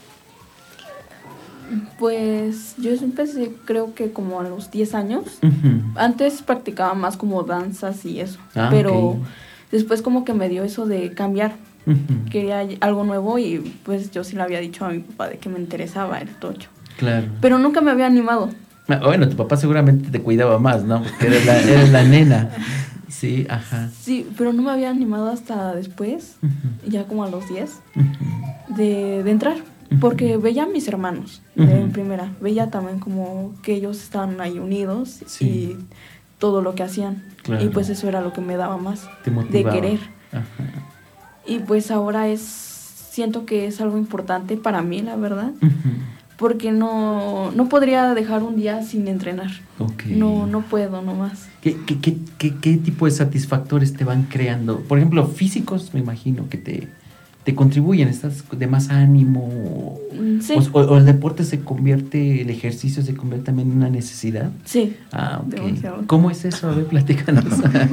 Speaker 9: Pues yo empecé creo que como a los diez años.
Speaker 7: Uh-huh.
Speaker 9: Antes practicaba más como danzas y eso,
Speaker 7: Ah,
Speaker 9: pero
Speaker 7: ok.
Speaker 9: después como que me dio eso de cambiar.
Speaker 7: Uh-huh.
Speaker 9: Quería algo nuevo y pues yo sí le había dicho a mi papá de que me interesaba el tocho.
Speaker 7: Claro.
Speaker 9: Pero nunca me había animado.
Speaker 7: Ah, bueno, tu papá seguramente te cuidaba más, ¿no? Porque eres la, eres la nena. Sí, ajá.
Speaker 9: Sí, pero no me había animado hasta después,
Speaker 7: Uh-huh.
Speaker 9: ya como a los diez,
Speaker 7: Uh-huh.
Speaker 9: de, de entrar.
Speaker 7: Uh-huh.
Speaker 9: Porque veía a mis hermanos de
Speaker 7: Uh-huh.
Speaker 9: en primera. Veía también como que ellos estaban ahí unidos
Speaker 7: Sí.
Speaker 9: y todo lo que hacían.
Speaker 7: Claro.
Speaker 9: Y pues eso era lo que me daba más
Speaker 7: Te
Speaker 9: de
Speaker 7: motivaba.
Speaker 9: querer.
Speaker 7: Ajá.
Speaker 9: Y pues ahora es, siento que es algo importante para mí, la verdad.
Speaker 7: Uh-huh.
Speaker 9: Porque no, no podría dejar un día sin entrenar.
Speaker 7: Ok.
Speaker 9: No, no puedo nomás.
Speaker 7: ¿Qué, qué, qué, qué, qué tipo de satisfactores te van creando? Por ejemplo, físicos, me imagino, que te, te contribuyen. ¿Estás de más ánimo?
Speaker 9: Mm, sí.
Speaker 7: O, o el deporte se convierte, el ejercicio se convierte también en una necesidad.
Speaker 9: Sí.
Speaker 7: Ah, ok.
Speaker 9: Demasiado.
Speaker 7: ¿Cómo es eso? A ver, platícanos.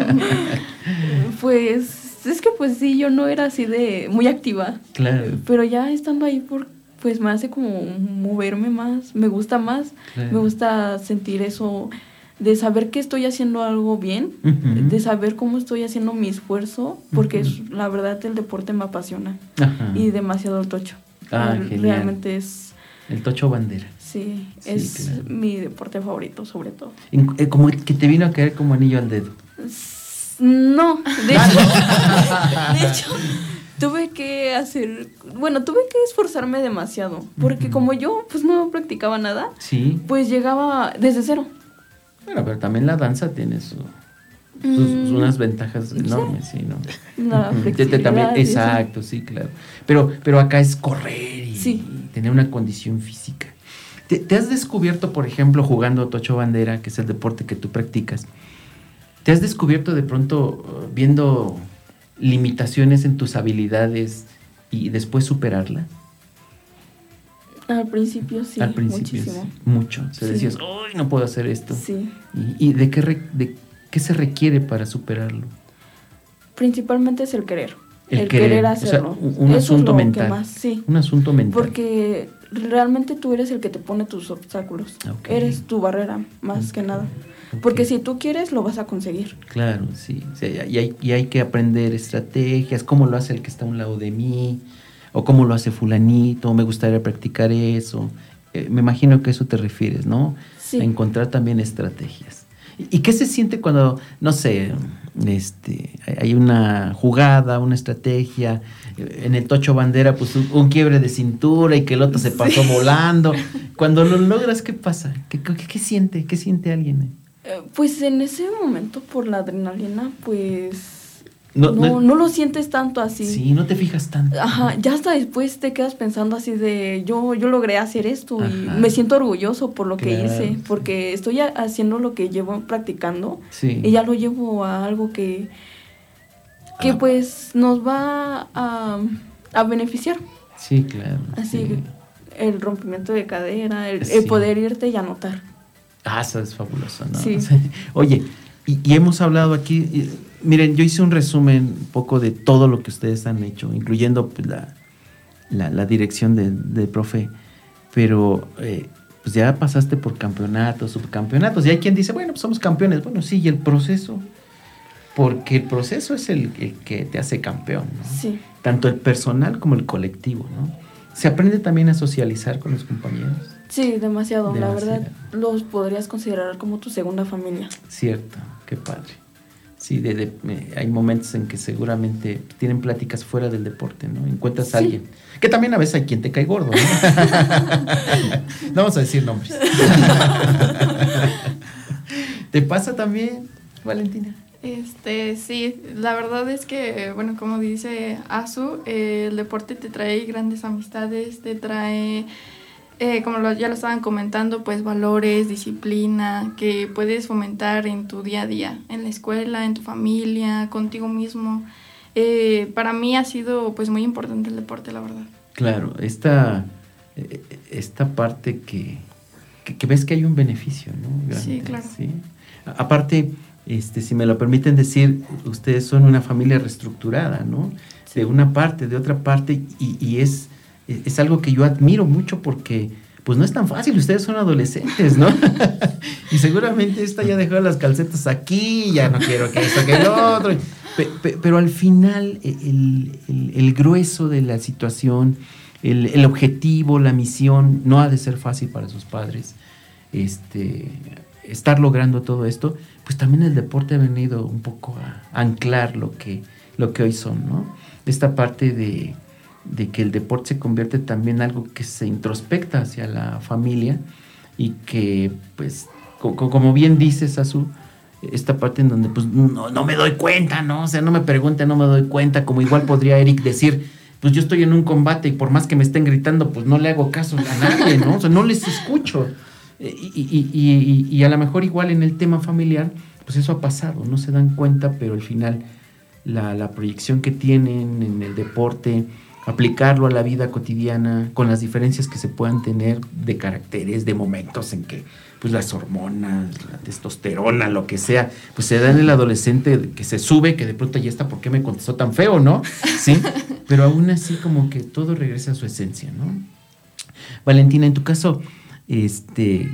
Speaker 9: Pues es que pues sí, yo no era así de muy activa.
Speaker 7: Claro.
Speaker 9: Pero ya estando ahí, por, pues me hace como moverme más, me gusta más.
Speaker 7: Claro.
Speaker 9: Me gusta sentir eso de saber que estoy haciendo algo bien,
Speaker 7: Ujú.
Speaker 9: de saber cómo estoy haciendo mi esfuerzo, porque
Speaker 7: Ujú.
Speaker 9: es- la verdad el deporte me apasiona.
Speaker 7: Ajá.
Speaker 9: Y demasiado el tocho.
Speaker 7: Ah,
Speaker 9: Real-
Speaker 7: genial.
Speaker 9: Realmente es,
Speaker 7: El tocho bandera.
Speaker 9: sí,
Speaker 7: Sí,
Speaker 9: es
Speaker 7: claro.
Speaker 9: mi deporte favorito sobre todo.
Speaker 7: En- eh, como que te vino a caer como anillo al dedo.
Speaker 9: No, de hecho, de hecho, tuve que hacer, bueno, tuve que esforzarme demasiado, porque
Speaker 7: Ujú.
Speaker 9: como yo pues no practicaba nada,
Speaker 7: Sí.
Speaker 9: pues llegaba desde cero.
Speaker 7: Bueno, pero también la danza tiene su, sus,
Speaker 9: Mm,
Speaker 7: unas ventajas
Speaker 9: sí.
Speaker 7: enormes, sí, ¿no?
Speaker 9: La
Speaker 7: Ujú. Te- te-
Speaker 9: flexibilidad
Speaker 7: también,
Speaker 9: y eso.
Speaker 7: exacto, sí, claro. Pero, pero acá es correr y,
Speaker 9: Sí.
Speaker 7: y tener una condición física. ¿Te, te has descubierto, por ejemplo, jugando tocho bandera, que es el deporte que tú practicas, te has descubierto de pronto uh, viendo limitaciones en tus habilidades y después superarla?
Speaker 9: Al principio sí,
Speaker 7: Al principio,
Speaker 9: muchísimo.
Speaker 7: sí, mucho. O sea,
Speaker 9: Sí.
Speaker 7: decías, ¡ay, no puedo hacer esto!
Speaker 9: Sí,
Speaker 7: ¿Y, y de, qué re- de qué se requiere para superarlo?
Speaker 9: principalmente es el querer.
Speaker 7: El
Speaker 9: El,
Speaker 7: querer,
Speaker 9: querer,
Speaker 7: o sea,
Speaker 9: hacerlo.
Speaker 7: un- un
Speaker 9: Eso
Speaker 7: asunto
Speaker 9: es lo que
Speaker 7: mental.
Speaker 9: más, sí.
Speaker 7: Un asunto mental.
Speaker 9: Porque realmente tú eres el que te pone tus obstáculos.
Speaker 7: Ok.
Speaker 9: Eres tu barrera, más
Speaker 7: Ok.
Speaker 9: que nada.
Speaker 7: Ok.
Speaker 9: Porque si tú quieres, lo vas a conseguir.
Speaker 7: Claro, sí. O sea, y, hay, y hay que aprender estrategias, cómo lo hace el que está a un lado de mí, o cómo lo hace fulanito, me gustaría practicar eso. Eh, me imagino que a eso te refieres, ¿no?
Speaker 9: Sí.
Speaker 7: A encontrar también estrategias. ¿Y, y qué se siente cuando, no sé, este, hay una jugada, una estrategia, eh, en el tocho bandera, pues un, un quiebre de cintura y que el otro se pasó volando? Cuando lo logras, ¿qué pasa? ¿Qué, qué, qué siente? ¿Qué siente alguien?
Speaker 9: Eh, Pues en ese momento, por la adrenalina, pues
Speaker 7: No,
Speaker 9: no,
Speaker 7: no-
Speaker 9: no lo sientes tanto así.
Speaker 7: Sí, no te fijas tanto.
Speaker 9: Ajá, ya hasta después te quedas pensando así de yo, yo logré hacer esto y
Speaker 7: Ajá.
Speaker 9: me siento orgulloso por lo que
Speaker 7: Claro,
Speaker 9: hice,
Speaker 7: sí.
Speaker 9: porque estoy ha- haciendo lo que llevo practicando
Speaker 7: Sí.
Speaker 9: y ya lo llevo a algo que, que
Speaker 7: Ah.
Speaker 9: pues nos va a, a beneficiar.
Speaker 7: Sí, claro.
Speaker 9: Así
Speaker 7: sí.
Speaker 9: el rompimiento de cadera, el,
Speaker 7: Sí.
Speaker 9: el poder irte y anotar.
Speaker 7: Ah, eso es fabuloso, ¿no?
Speaker 9: Sí.
Speaker 7: Oye, y, y hemos hablado aquí, y, miren, yo hice un resumen un poco de todo lo que ustedes han hecho, incluyendo pues, la, la, la dirección del de profe, pero eh, pues ya pasaste por campeonatos, subcampeonatos, y hay quien dice, bueno, pues somos campeones. Bueno, sí, y el proceso, porque el proceso es el, el que te hace campeón, ¿no?
Speaker 9: Sí.
Speaker 7: Tanto el personal como el colectivo, ¿no? Se aprende también a socializar con los compañeros.
Speaker 9: Sí, demasiado. La
Speaker 7: Demasiado.
Speaker 9: verdad, los podrías considerar como tu segunda familia.
Speaker 7: Cierto, qué padre. Sí, de, de- eh, hay momentos en que seguramente tienen pláticas fuera del deporte, ¿no? Encuentras a
Speaker 9: Sí.
Speaker 7: alguien. Que también a veces hay quien te cae gordo, ¿no? No vamos a decir nombres. ¿Te pasa también, Valentina?
Speaker 4: Este, sí, la verdad es que, bueno, como dice Azu, eh, el deporte te trae grandes amistades, te trae, eh, como lo- ya lo estaban comentando, pues valores, disciplina, que puedes fomentar en tu día a día, en la escuela, en tu familia, contigo mismo. Eh, para mí ha sido, pues, muy importante el deporte, la verdad.
Speaker 7: Claro, esta, eh, esta parte que, que, que ves que hay un beneficio, ¿no? Grande,
Speaker 4: sí, claro.
Speaker 7: ¿sí? A, aparte, este, si me lo permiten decir, ustedes son una familia reestructurada, ¿no? Sí. De una parte, de otra parte, y, y es, es algo que yo admiro mucho porque pues no es tan fácil, ustedes son adolescentes, ¿no? Y seguramente esta ya dejó las calcetas aquí, ya no quiero que esto, que el otro. Pe, pe, pero al final, el, el, el grueso de la situación, el, el objetivo, la misión, no ha de ser fácil para sus padres. Este, estar logrando todo esto, pues también el deporte ha venido un poco a anclar lo que, lo que hoy son, ¿no? Esta parte de... de que el deporte se convierte también en algo que se introspecta hacia la familia y que, pues, co- como bien dices, Azu, esta parte en donde, pues, no, no me doy cuenta, ¿no? O sea, no me pregunten, no me doy cuenta, como igual podría Eric decir, pues yo estoy en un combate y por más que me estén gritando, pues no le hago caso a nadie, ¿no? O sea, no les escucho. Y, y, y, y, y a lo mejor igual en el tema familiar, pues eso ha pasado, no se dan cuenta, pero al final la, la proyección que tienen en el deporte, aplicarlo a la vida cotidiana con las diferencias que se puedan tener de caracteres, de momentos en que pues las hormonas, la testosterona, lo que sea, pues se da en el adolescente que se sube, que de pronto ya está, ¿por qué me contestó tan feo, no? Sí, pero aún así como que todo regresa a su esencia, ¿no? Valentina, en tu caso, este,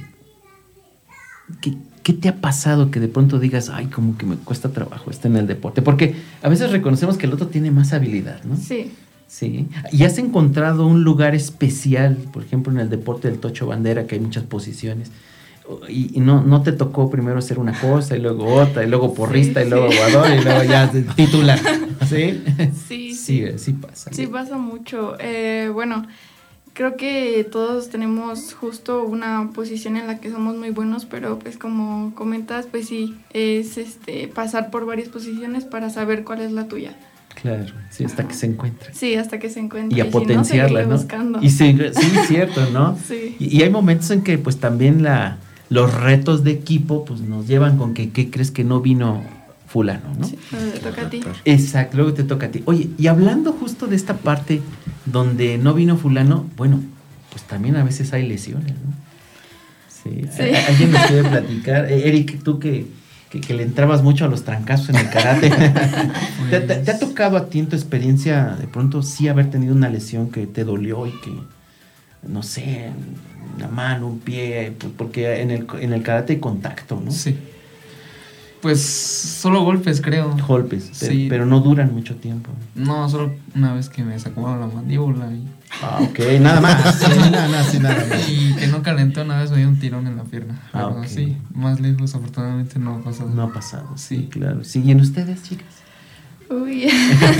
Speaker 7: ¿qué, qué te ha pasado que de pronto digas, ay, como que me cuesta trabajo estar en el deporte? Porque a veces reconocemos que el otro tiene más habilidad, ¿no?
Speaker 4: Sí.
Speaker 7: Sí. ¿Y has encontrado un lugar especial, por ejemplo, en el deporte del tocho bandera, que hay muchas posiciones? Y, y no, no te tocó primero hacer una cosa y luego otra, y luego porrista, sí, y luego sí. Jugador, y luego ya titular. ¿Sí?
Speaker 4: Sí,
Speaker 7: sí, sí, sí pasa.
Speaker 4: Sí pasa mucho. Eh, bueno, creo que todos tenemos justo una posición en la que somos muy buenos, pero pues como comentas, pues sí, es este pasar por varias posiciones para saber cuál es la tuya.
Speaker 7: Claro, sí, hasta Ajá. que se encuentre.
Speaker 4: Sí, hasta que se encuentre.
Speaker 7: Y a y potenciarla, si no,
Speaker 4: buscando.
Speaker 7: Y sí, sí, cierto, ¿no?
Speaker 4: Sí.
Speaker 7: Y, y hay momentos en que pues también la, los retos de equipo pues nos llevan con que, ¿qué crees que no vino fulano, no?
Speaker 4: Sí, luego te toca a ti.
Speaker 7: Exacto, luego te toca a ti. Oye, y hablando justo de esta parte donde no vino fulano, bueno, pues también a veces hay lesiones, ¿no? Sí. sí. ¿Alguien nos quiere platicar? Eric, tú que... Que, que le entrabas mucho a los trancazos en el karate. Pues... ¿Te, te, ¿Te ha tocado a ti en tu experiencia de pronto sí haber tenido una lesión que te dolió y que, no sé, una mano, un pie, porque en el, en el karate hay contacto, ¿no?
Speaker 1: Sí. Pues solo golpes, creo.
Speaker 7: Golpes,
Speaker 1: sí.
Speaker 7: pero, pero no duran mucho tiempo.
Speaker 1: No, solo una vez que me sacó la mandíbula y...
Speaker 7: Ah, ok, nada más. Sí, nada, nada, sí, nada más.
Speaker 1: Y que no calenté una vez, me dio un tirón en la pierna.
Speaker 7: Ah,
Speaker 1: pero
Speaker 7: okay.
Speaker 1: Sí, más lejos afortunadamente no ha pasado.
Speaker 7: No ha pasado, sí, sí, claro. Sí, ¿y en ustedes, chicas?
Speaker 4: Uy.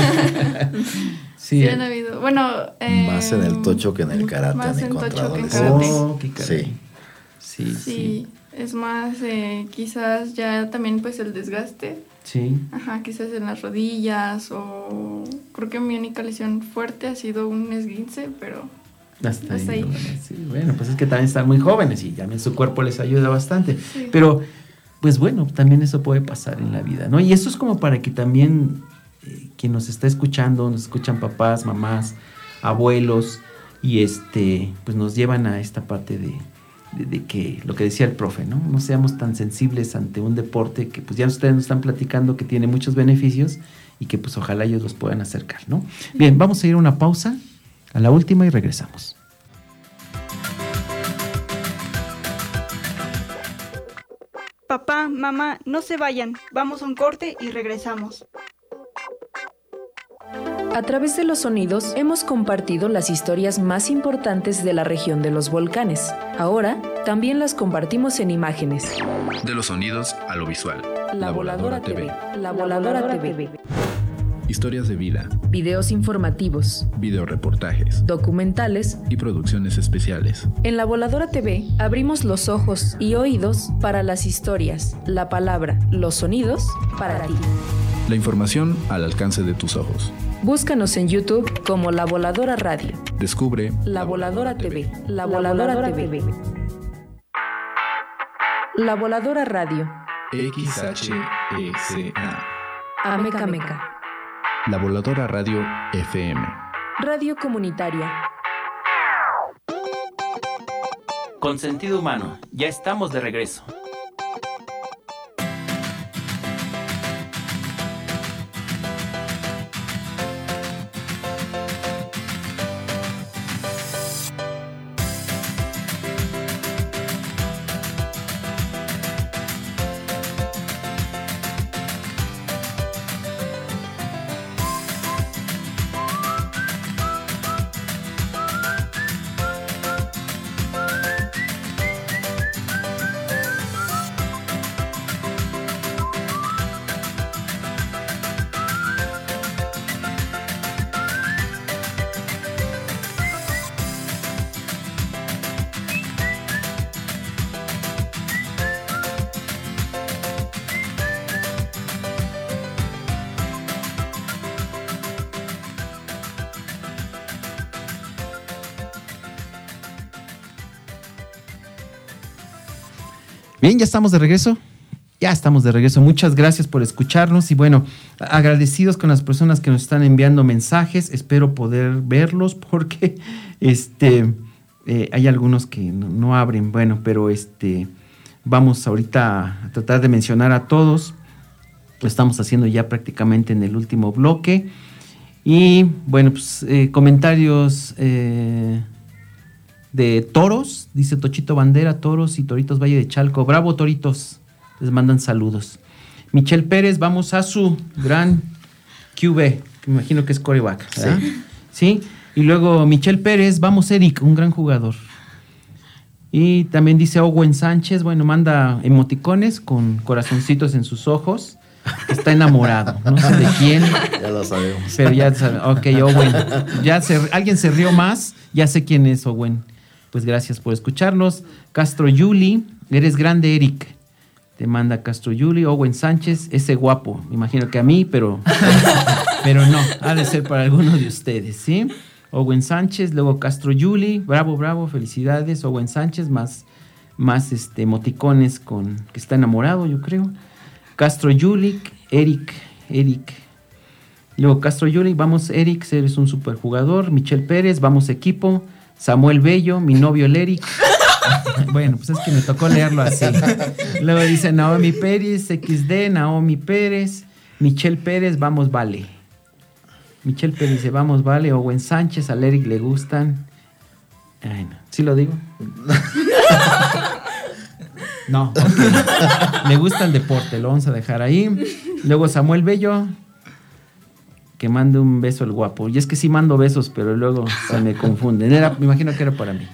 Speaker 7: sí,
Speaker 4: sí han habido. Bueno, eh,
Speaker 8: más en el tocho que en el karate.
Speaker 4: Más en tocho que en
Speaker 8: karate.
Speaker 7: Oh, qué karate.
Speaker 8: Sí.
Speaker 7: Sí,
Speaker 4: sí.
Speaker 7: sí.
Speaker 4: Es más, eh, quizás ya también pues el desgaste.
Speaker 7: Sí.
Speaker 4: Ajá, quizás en las rodillas o... Creo que mi única lesión fuerte ha sido un esguince, pero...
Speaker 7: Hasta,
Speaker 4: hasta ahí.
Speaker 7: ahí. Bueno, sí, bueno, pues es que también están muy jóvenes y también su cuerpo les ayuda bastante.
Speaker 4: Sí.
Speaker 7: Pero, pues bueno, también eso puede pasar en la vida, ¿no? Y eso es como para que también eh, quien nos está escuchando, nos escuchan papás, mamás, abuelos, y este, pues nos llevan a esta parte de... De, de que lo que decía el profe, ¿no? No seamos tan sensibles ante un deporte que pues ya ustedes nos están platicando que tiene muchos beneficios y que pues ojalá ellos los puedan acercar, ¿no? Bien, vamos a ir a una pausa, a la última y regresamos.
Speaker 10: Papá, mamá, no se vayan, vamos a un corte y regresamos.
Speaker 11: A través de los sonidos hemos compartido las historias más importantes de la región de los volcanes. Ahora también las compartimos en imágenes.
Speaker 2: De los sonidos a lo visual.
Speaker 11: La, la Voladora, Voladora T V. T V. La Voladora, Voladora T V.
Speaker 2: Historias de vida.
Speaker 11: Videos informativos.
Speaker 2: Videoreportajes.
Speaker 11: Documentales.
Speaker 2: Y producciones especiales.
Speaker 11: En La Voladora T V abrimos los ojos y oídos para las historias, la palabra, los sonidos para ti.
Speaker 2: La información al alcance de tus ojos.
Speaker 11: Búscanos en YouTube como La Voladora Radio.
Speaker 2: Descubre
Speaker 11: La Voladora T V. La Voladora T V. La Voladora Radio.
Speaker 2: X H E C A.
Speaker 11: Ameca Meca.
Speaker 2: La Voladora Radio F M.
Speaker 11: Radio comunitaria.
Speaker 3: Con Sentido Humano, ya estamos de regreso.
Speaker 7: Bien, ya estamos de regreso. Ya estamos de regreso. Muchas gracias por escucharnos y bueno, agradecidos con las personas que nos están enviando mensajes. Espero poder verlos porque este eh, hay algunos que no, no abren. Bueno, pero este vamos ahorita a tratar de mencionar a todos. Lo estamos haciendo ya prácticamente en el último bloque. Y bueno, pues eh, comentarios eh, de toros, dice Tochito Bandera, toros y toritos Valle de Chalco. Bravo, toritos. Les mandan saludos. Michelle Pérez, vamos a su gran Q B, que me imagino que es quarterback, ¿verdad? Sí. Sí. Y luego Michelle Pérez, vamos Eric, un gran jugador. Y también dice Owen Sánchez, bueno, manda emoticones con corazoncitos en sus ojos. Está enamorado, no sé de quién.
Speaker 8: Ya lo sabemos.
Speaker 7: Pero ya sabemos. Ok, Owen. Ya se, alguien se rió más, ya sé quién es Owen. Pues gracias por escucharnos. Castro Yuli, eres grande, Eric. Te manda Castro Yuli. Owen Sánchez, ese guapo. Me imagino que a mí, pero, pero no. Ha de ser para alguno de ustedes, ¿sí? Owen Sánchez, luego Castro Yuli. Bravo, bravo, felicidades. Owen Sánchez, más, más este, emoticones con que está enamorado, yo creo. Castro Yuli, Eric, Eric. Luego Castro Yuli, vamos Eric, eres un superjugador. Michelle Pérez, vamos equipo. Samuel Bello, mi novio el Eric. Bueno, pues es que me tocó leerlo así. Luego dice Naomi Pérez, equis de, Naomi Pérez. Michelle Pérez, vamos vale. Michelle Pérez dice, vamos vale. Owen Sánchez, al Eric le gustan. Ay, no. ¿Sí lo digo? No, okay. Me gusta el deporte, lo vamos a dejar ahí. Luego Samuel Bello, que mande un beso el guapo. Y es que sí mando besos, pero luego se me confunden. Era, me imagino que era para mí.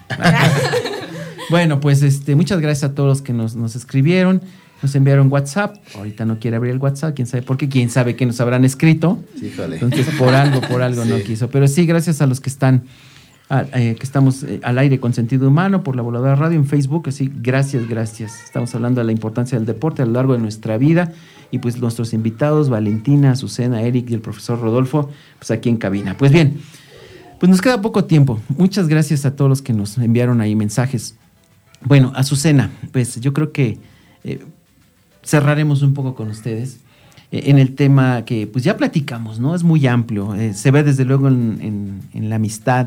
Speaker 7: Bueno, pues este, muchas gracias a todos los que nos, nos escribieron, nos enviaron WhatsApp. Ahorita no quiere abrir el WhatsApp, quién sabe por qué, quién sabe qué nos habrán escrito. Sí, vale. Entonces por algo, por algo sí. No quiso. Pero sí, gracias a los que están A, eh, que estamos eh, al aire con Sentido Humano por la Voladora Radio en Facebook, así gracias, gracias. Estamos hablando de la importancia del deporte a lo largo de nuestra vida y pues nuestros invitados, Valentina, Azucena, Eric y el profesor Rodolfo, pues aquí en cabina. Pues bien, pues nos queda poco tiempo. Muchas gracias a todos los que nos enviaron ahí mensajes. Bueno, Azucena, pues yo creo que eh, cerraremos un poco con ustedes eh, en el tema que pues ya platicamos, ¿no? Es muy amplio, eh, se ve desde luego en, en, en la amistad,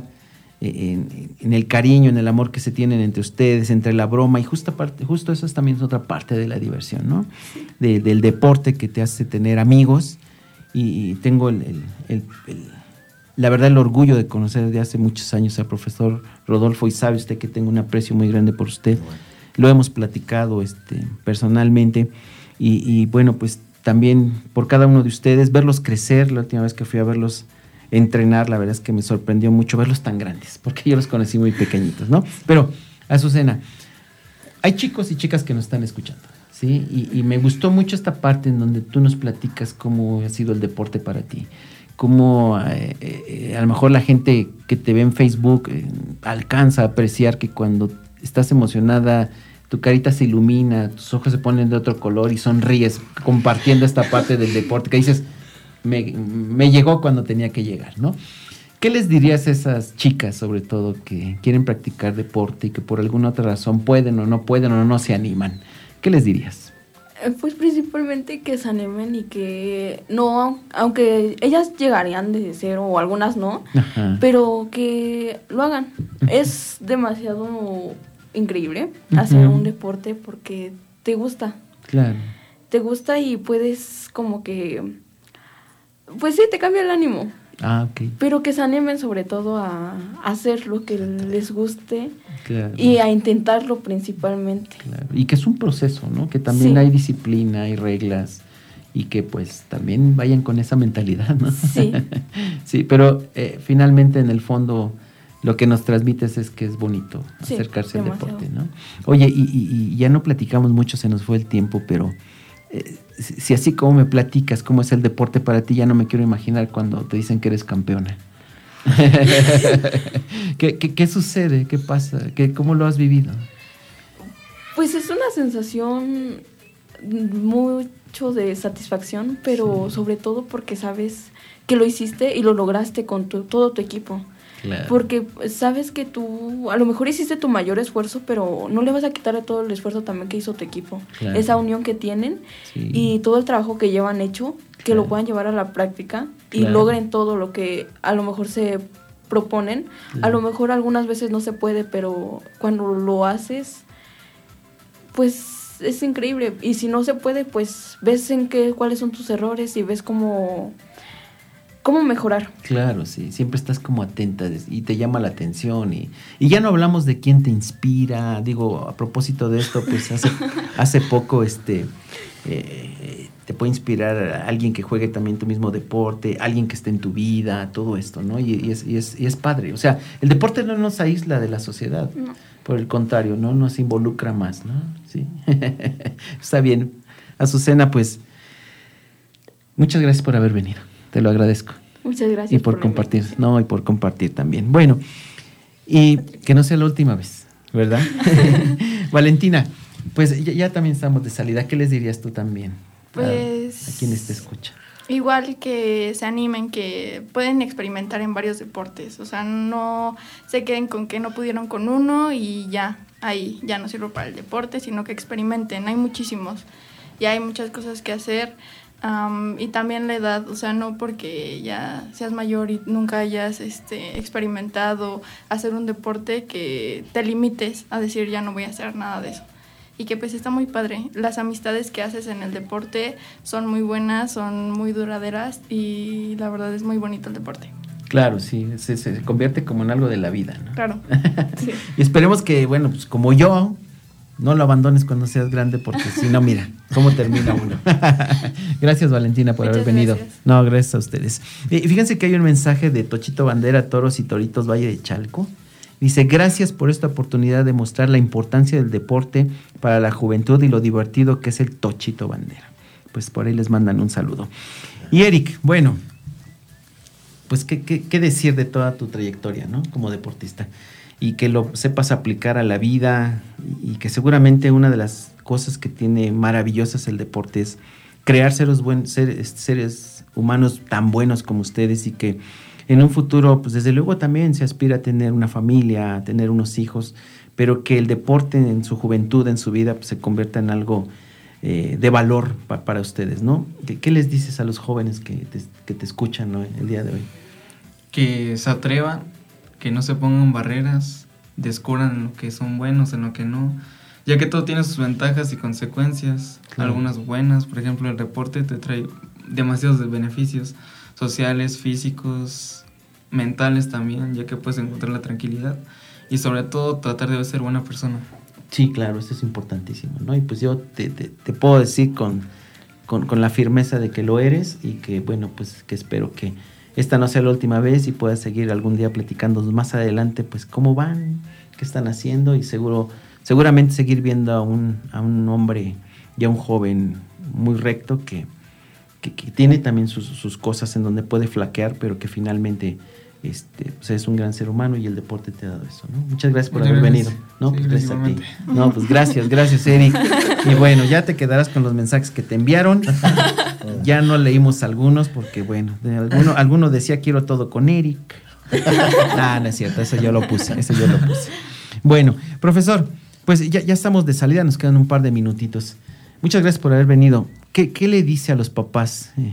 Speaker 7: En, en el cariño, en el amor que se tienen entre ustedes, entre la broma y justo, parte, justo eso es también otra parte de la diversión, ¿no? De, del deporte que te hace tener amigos y, y tengo el, el, el, el, la verdad el orgullo de conocer desde hace muchos años al profesor Rodolfo y sabe usted que tengo un aprecio muy grande por usted, bueno. Lo hemos platicado este, personalmente y, y bueno pues también por cada uno de ustedes, verlos crecer, la última vez que fui a verlos entrenar, la verdad es que me sorprendió mucho verlos tan grandes, porque yo los conocí muy pequeñitos, ¿no? Pero, Azucena, hay chicos y chicas que nos están escuchando, ¿sí? Y, y me gustó mucho esta parte en donde tú nos platicas cómo ha sido el deporte para ti, cómo eh, eh, a lo mejor la gente que te ve en Facebook eh, alcanza a apreciar que cuando estás emocionada, tu carita se ilumina, tus ojos se ponen de otro color y sonríes compartiendo esta parte del deporte que dices, Me, me llegó cuando tenía que llegar, ¿no? ¿Qué les dirías a esas chicas, sobre todo, que quieren practicar deporte y que por alguna otra razón pueden o no pueden o no se animan? ¿Qué les dirías?
Speaker 9: Pues principalmente que se animen y que no, aunque ellas llegarían desde cero o algunas no, ajá, pero que lo hagan. Uh-huh. Es demasiado increíble
Speaker 7: Uh-huh.
Speaker 9: hacer un deporte porque te gusta.
Speaker 7: Claro.
Speaker 9: Te gusta y puedes como que, pues sí, te cambia el ánimo.
Speaker 7: Ah, ok.
Speaker 9: Pero que se animen sobre todo a, a hacer lo que les guste
Speaker 7: Claro.
Speaker 9: y a intentarlo principalmente.
Speaker 7: Claro. Y que es un proceso, ¿no? Que también
Speaker 9: Sí.
Speaker 7: hay disciplina, hay reglas y que pues también vayan con esa mentalidad, ¿no?
Speaker 9: Sí.
Speaker 7: Sí, pero eh, finalmente en el fondo lo que nos transmites es que es bonito
Speaker 9: Sí,
Speaker 7: acercarse al
Speaker 9: demasiado.
Speaker 7: deporte, ¿no? Oye, y, y- y ya no platicamos mucho, se nos fue el tiempo, pero eh, si, si así como me platicas cómo es el deporte para ti, ya no me quiero imaginar cuando te dicen que eres campeona. ¿Qué, qué, qué sucede? ¿Qué pasa? ¿Qué, ¿Cómo lo has vivido?
Speaker 9: Pues es una sensación mucho de satisfacción, pero sobre todo porque sabes que lo hiciste y lo lograste con tu- todo tu equipo.
Speaker 7: Claro.
Speaker 9: Porque sabes que tú a lo mejor hiciste tu mayor esfuerzo, pero no le vas a quitar a todo el esfuerzo también que hizo tu equipo.
Speaker 7: Claro.
Speaker 9: Esa unión que tienen
Speaker 7: Sí.
Speaker 9: y todo el trabajo que llevan hecho, que
Speaker 7: Claro.
Speaker 9: lo puedan llevar a la práctica y
Speaker 7: Claro.
Speaker 9: logren todo lo que a lo mejor se proponen.
Speaker 7: Claro.
Speaker 9: A lo mejor algunas veces no se puede, pero cuando lo haces, pues es increíble. Y si no se puede, pues ves en qué, cuáles son tus errores y ves cómo, cómo mejorar.
Speaker 7: Claro, sí, siempre estás como atenta des- y te llama la atención y, y ya no hablamos de quién te inspira, digo, a propósito de esto, pues hace, hace poco este eh, te puede inspirar a alguien que juegue también tu mismo deporte, alguien que esté en tu vida, todo esto, ¿no? Y, y es, y, es, y es padre, o sea, el deporte no nos aísla de la sociedad,
Speaker 9: No.
Speaker 7: por el contrario, ¿no? Nos involucra más, ¿no? Sí, está bien. Azucena, pues, muchas gracias por haber venido. Te lo agradezco.
Speaker 9: Muchas gracias.
Speaker 7: Y por,
Speaker 9: la
Speaker 7: compartir,
Speaker 9: invitación.
Speaker 7: no, y por compartir también. Bueno, y que no sea la última vez, ¿verdad? Valentina, pues ya, ya también estamos de salida. ¿Qué les dirías tú también? a-
Speaker 4: Pues-
Speaker 7: A, quienes te escuchan.
Speaker 4: Igual que se animen, que pueden experimentar en varios deportes, o sea, no se queden con que no pudieron con uno y ya, ahí, ya no sirve para el deporte, sino que experimenten, hay muchísimos y hay muchas cosas que hacer. Um, y también la edad, o sea, no porque ya seas mayor y nunca hayas este, experimentado hacer un deporte que te limites a decir ya no voy a hacer nada de eso. Y que pues está muy padre. Las amistades que haces en el deporte son muy buenas, son muy duraderas y la verdad es muy bonito el deporte.
Speaker 7: Claro, sí, se, se convierte como en algo de la vida, ¿no?
Speaker 4: Claro. Sí.
Speaker 7: Y esperemos que, bueno, pues como yo, no lo abandones cuando seas grande, porque si no, mira, cómo termina uno. Gracias, Valentina, por
Speaker 4: Muchas
Speaker 7: haber venido.
Speaker 4: gracias.
Speaker 7: No, gracias a ustedes. Y fíjense que hay un mensaje de Tochito Bandera, Toros y Toritos Valle de Chalco. Dice, gracias por esta oportunidad de mostrar la importancia del deporte para la juventud y lo divertido que es el Tochito Bandera. Pues por ahí les mandan un saludo. Y Eric, bueno, pues qué, qué, qué decir de toda tu trayectoria, ¿no? Como deportista. Y que lo sepas aplicar a la vida y que seguramente una de las cosas que tiene maravillosas el deporte es crear seres, buen, seres, seres humanos tan buenos como ustedes y que en un futuro, pues desde luego también se aspira a tener una familia, a tener unos hijos, pero que el deporte en su juventud, en su vida, pues, se convierta en algo eh, de valor pa, para ustedes, ¿no? ¿Qué, ¿Qué les dices a los jóvenes que te, que te escuchan, ¿no? El día de hoy?
Speaker 1: Que se atrevan, que no se pongan barreras, descubran en lo que son buenos, en lo que no, ya que todo tiene sus ventajas y consecuencias,
Speaker 7: Claro.
Speaker 1: algunas buenas. Por ejemplo, el deporte te trae demasiados beneficios sociales, físicos, mentales también, ya que puedes encontrar la tranquilidad y sobre todo tratar de ser buena persona.
Speaker 7: Sí, claro, eso es importantísimo, ¿no? Y pues yo te, te, te puedo decir con, con, con la firmeza de que lo eres y que, bueno, pues que espero que esta no sea la última vez y puedas seguir algún día platicando más adelante, pues cómo van, qué están haciendo y seguro, seguramente seguir viendo a un, a un hombre y a un joven muy recto que, que, que tiene también sus, sus cosas en donde puede flaquear, pero que finalmente este, pues es un gran ser humano y el deporte te ha dado eso, ¿no? Muchas gracias por
Speaker 1: Muchas
Speaker 7: haber
Speaker 1: gracias.
Speaker 7: venido, ¿no?
Speaker 1: Sí,
Speaker 7: Pues gracias a ti.
Speaker 1: igualmente.
Speaker 7: No, pues gracias, gracias, Eric. Y bueno, ya te quedarás con los mensajes que te enviaron. Ya no leímos algunos porque, bueno, de alguno, alguno decía quiero todo con Eric. Ah, no es cierto, eso yo lo puse, eso yo lo puse. Bueno, profesor, pues ya, ya estamos de salida, nos quedan un par de minutitos. Muchas gracias por haber venido. ¿Qué, qué le dice a los papás? Eh,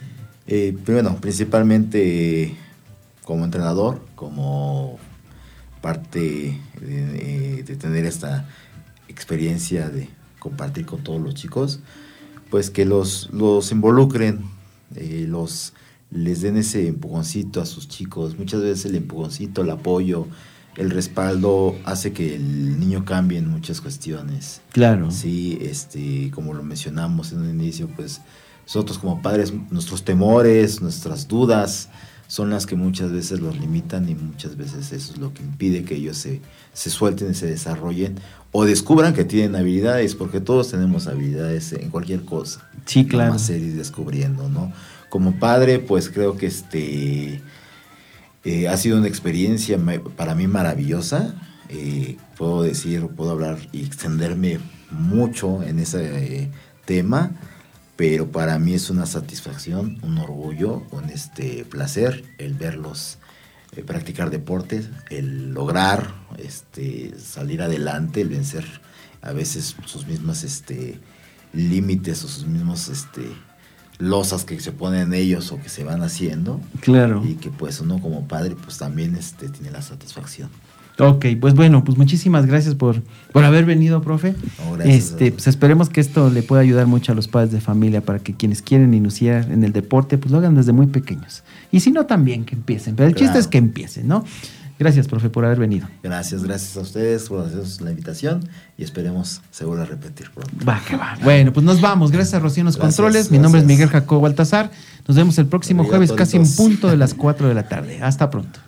Speaker 8: Eh, bueno, principalmente como entrenador, como parte de, de tener esta experiencia de compartir con todos los chicos, pues que los, los involucren, eh, los les den ese empujoncito a sus chicos. Muchas veces el empujoncito, el apoyo, el respaldo hace que el niño cambie en muchas cuestiones.
Speaker 7: Claro.
Speaker 8: Sí, este, como lo mencionamos en un inicio, pues nosotros como padres, nuestros temores, nuestras dudas son las que muchas veces los limitan y muchas veces eso es lo que impide que ellos se, se suelten y se desarrollen o descubran que tienen habilidades, porque todos tenemos habilidades en cualquier cosa.
Speaker 7: Sí, claro.
Speaker 8: Vamos a ir descubriendo, ¿no? Como padre, pues creo que este eh, ha sido una experiencia para mí maravillosa. Eh, puedo decir, puedo hablar y extenderme mucho en ese eh, tema, pero para mí es una satisfacción, un orgullo, un este placer el verlos eh, practicar deportes, el lograr este salir adelante, el vencer a veces sus mismas este límites o sus mismos este losas que se ponen ellos o que se van haciendo.
Speaker 7: Claro.
Speaker 8: Y que pues uno como padre pues también este tiene la satisfacción.
Speaker 7: Ok, pues bueno, pues muchísimas gracias por, por haber venido, profe.
Speaker 8: No, gracias.
Speaker 7: Este, pues esperemos que esto le pueda ayudar mucho a los padres de familia para que quienes quieren iniciar en el deporte, pues lo hagan desde muy pequeños. Y si no, también que empiecen. Pero el
Speaker 8: Claro.
Speaker 7: chiste es que empiecen, ¿no? Gracias, profe, por haber venido.
Speaker 8: Gracias, gracias a ustedes por hacernos la invitación y esperemos seguro repetir pronto.
Speaker 7: Va, que va. Bueno, pues nos vamos. Gracias a Rocío en los
Speaker 8: Gracias,
Speaker 7: controles. Mi nombre es
Speaker 8: gracias.
Speaker 7: Miguel Jacobo Baltasar. Nos vemos el próximo
Speaker 8: Arriba,
Speaker 7: jueves, casi en
Speaker 8: toditos.
Speaker 7: punto de las cuatro de la tarde. Hasta pronto.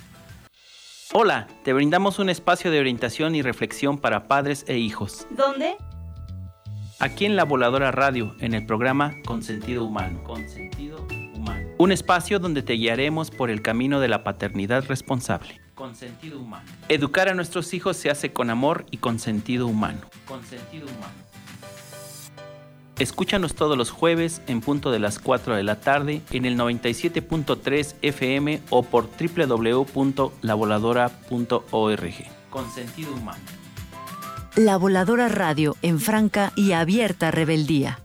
Speaker 3: Hola, te brindamos un espacio de orientación y reflexión para padres e hijos.
Speaker 10: ¿Dónde?
Speaker 3: Aquí en La Voladora Radio, en el programa Consentido Humano. Consentido Humano. Un espacio donde te guiaremos por el camino de la paternidad responsable. Consentido Humano. Educar a nuestros hijos se hace con amor y con sentido humano. Consentido Humano. Escúchanos todos los jueves en punto de las cuatro de la tarde en el noventa y siete punto tres F M o por doble u doble u doble u punto la voladora punto org. Consentido Humano.
Speaker 5: La Voladora Radio en franca y abierta rebeldía.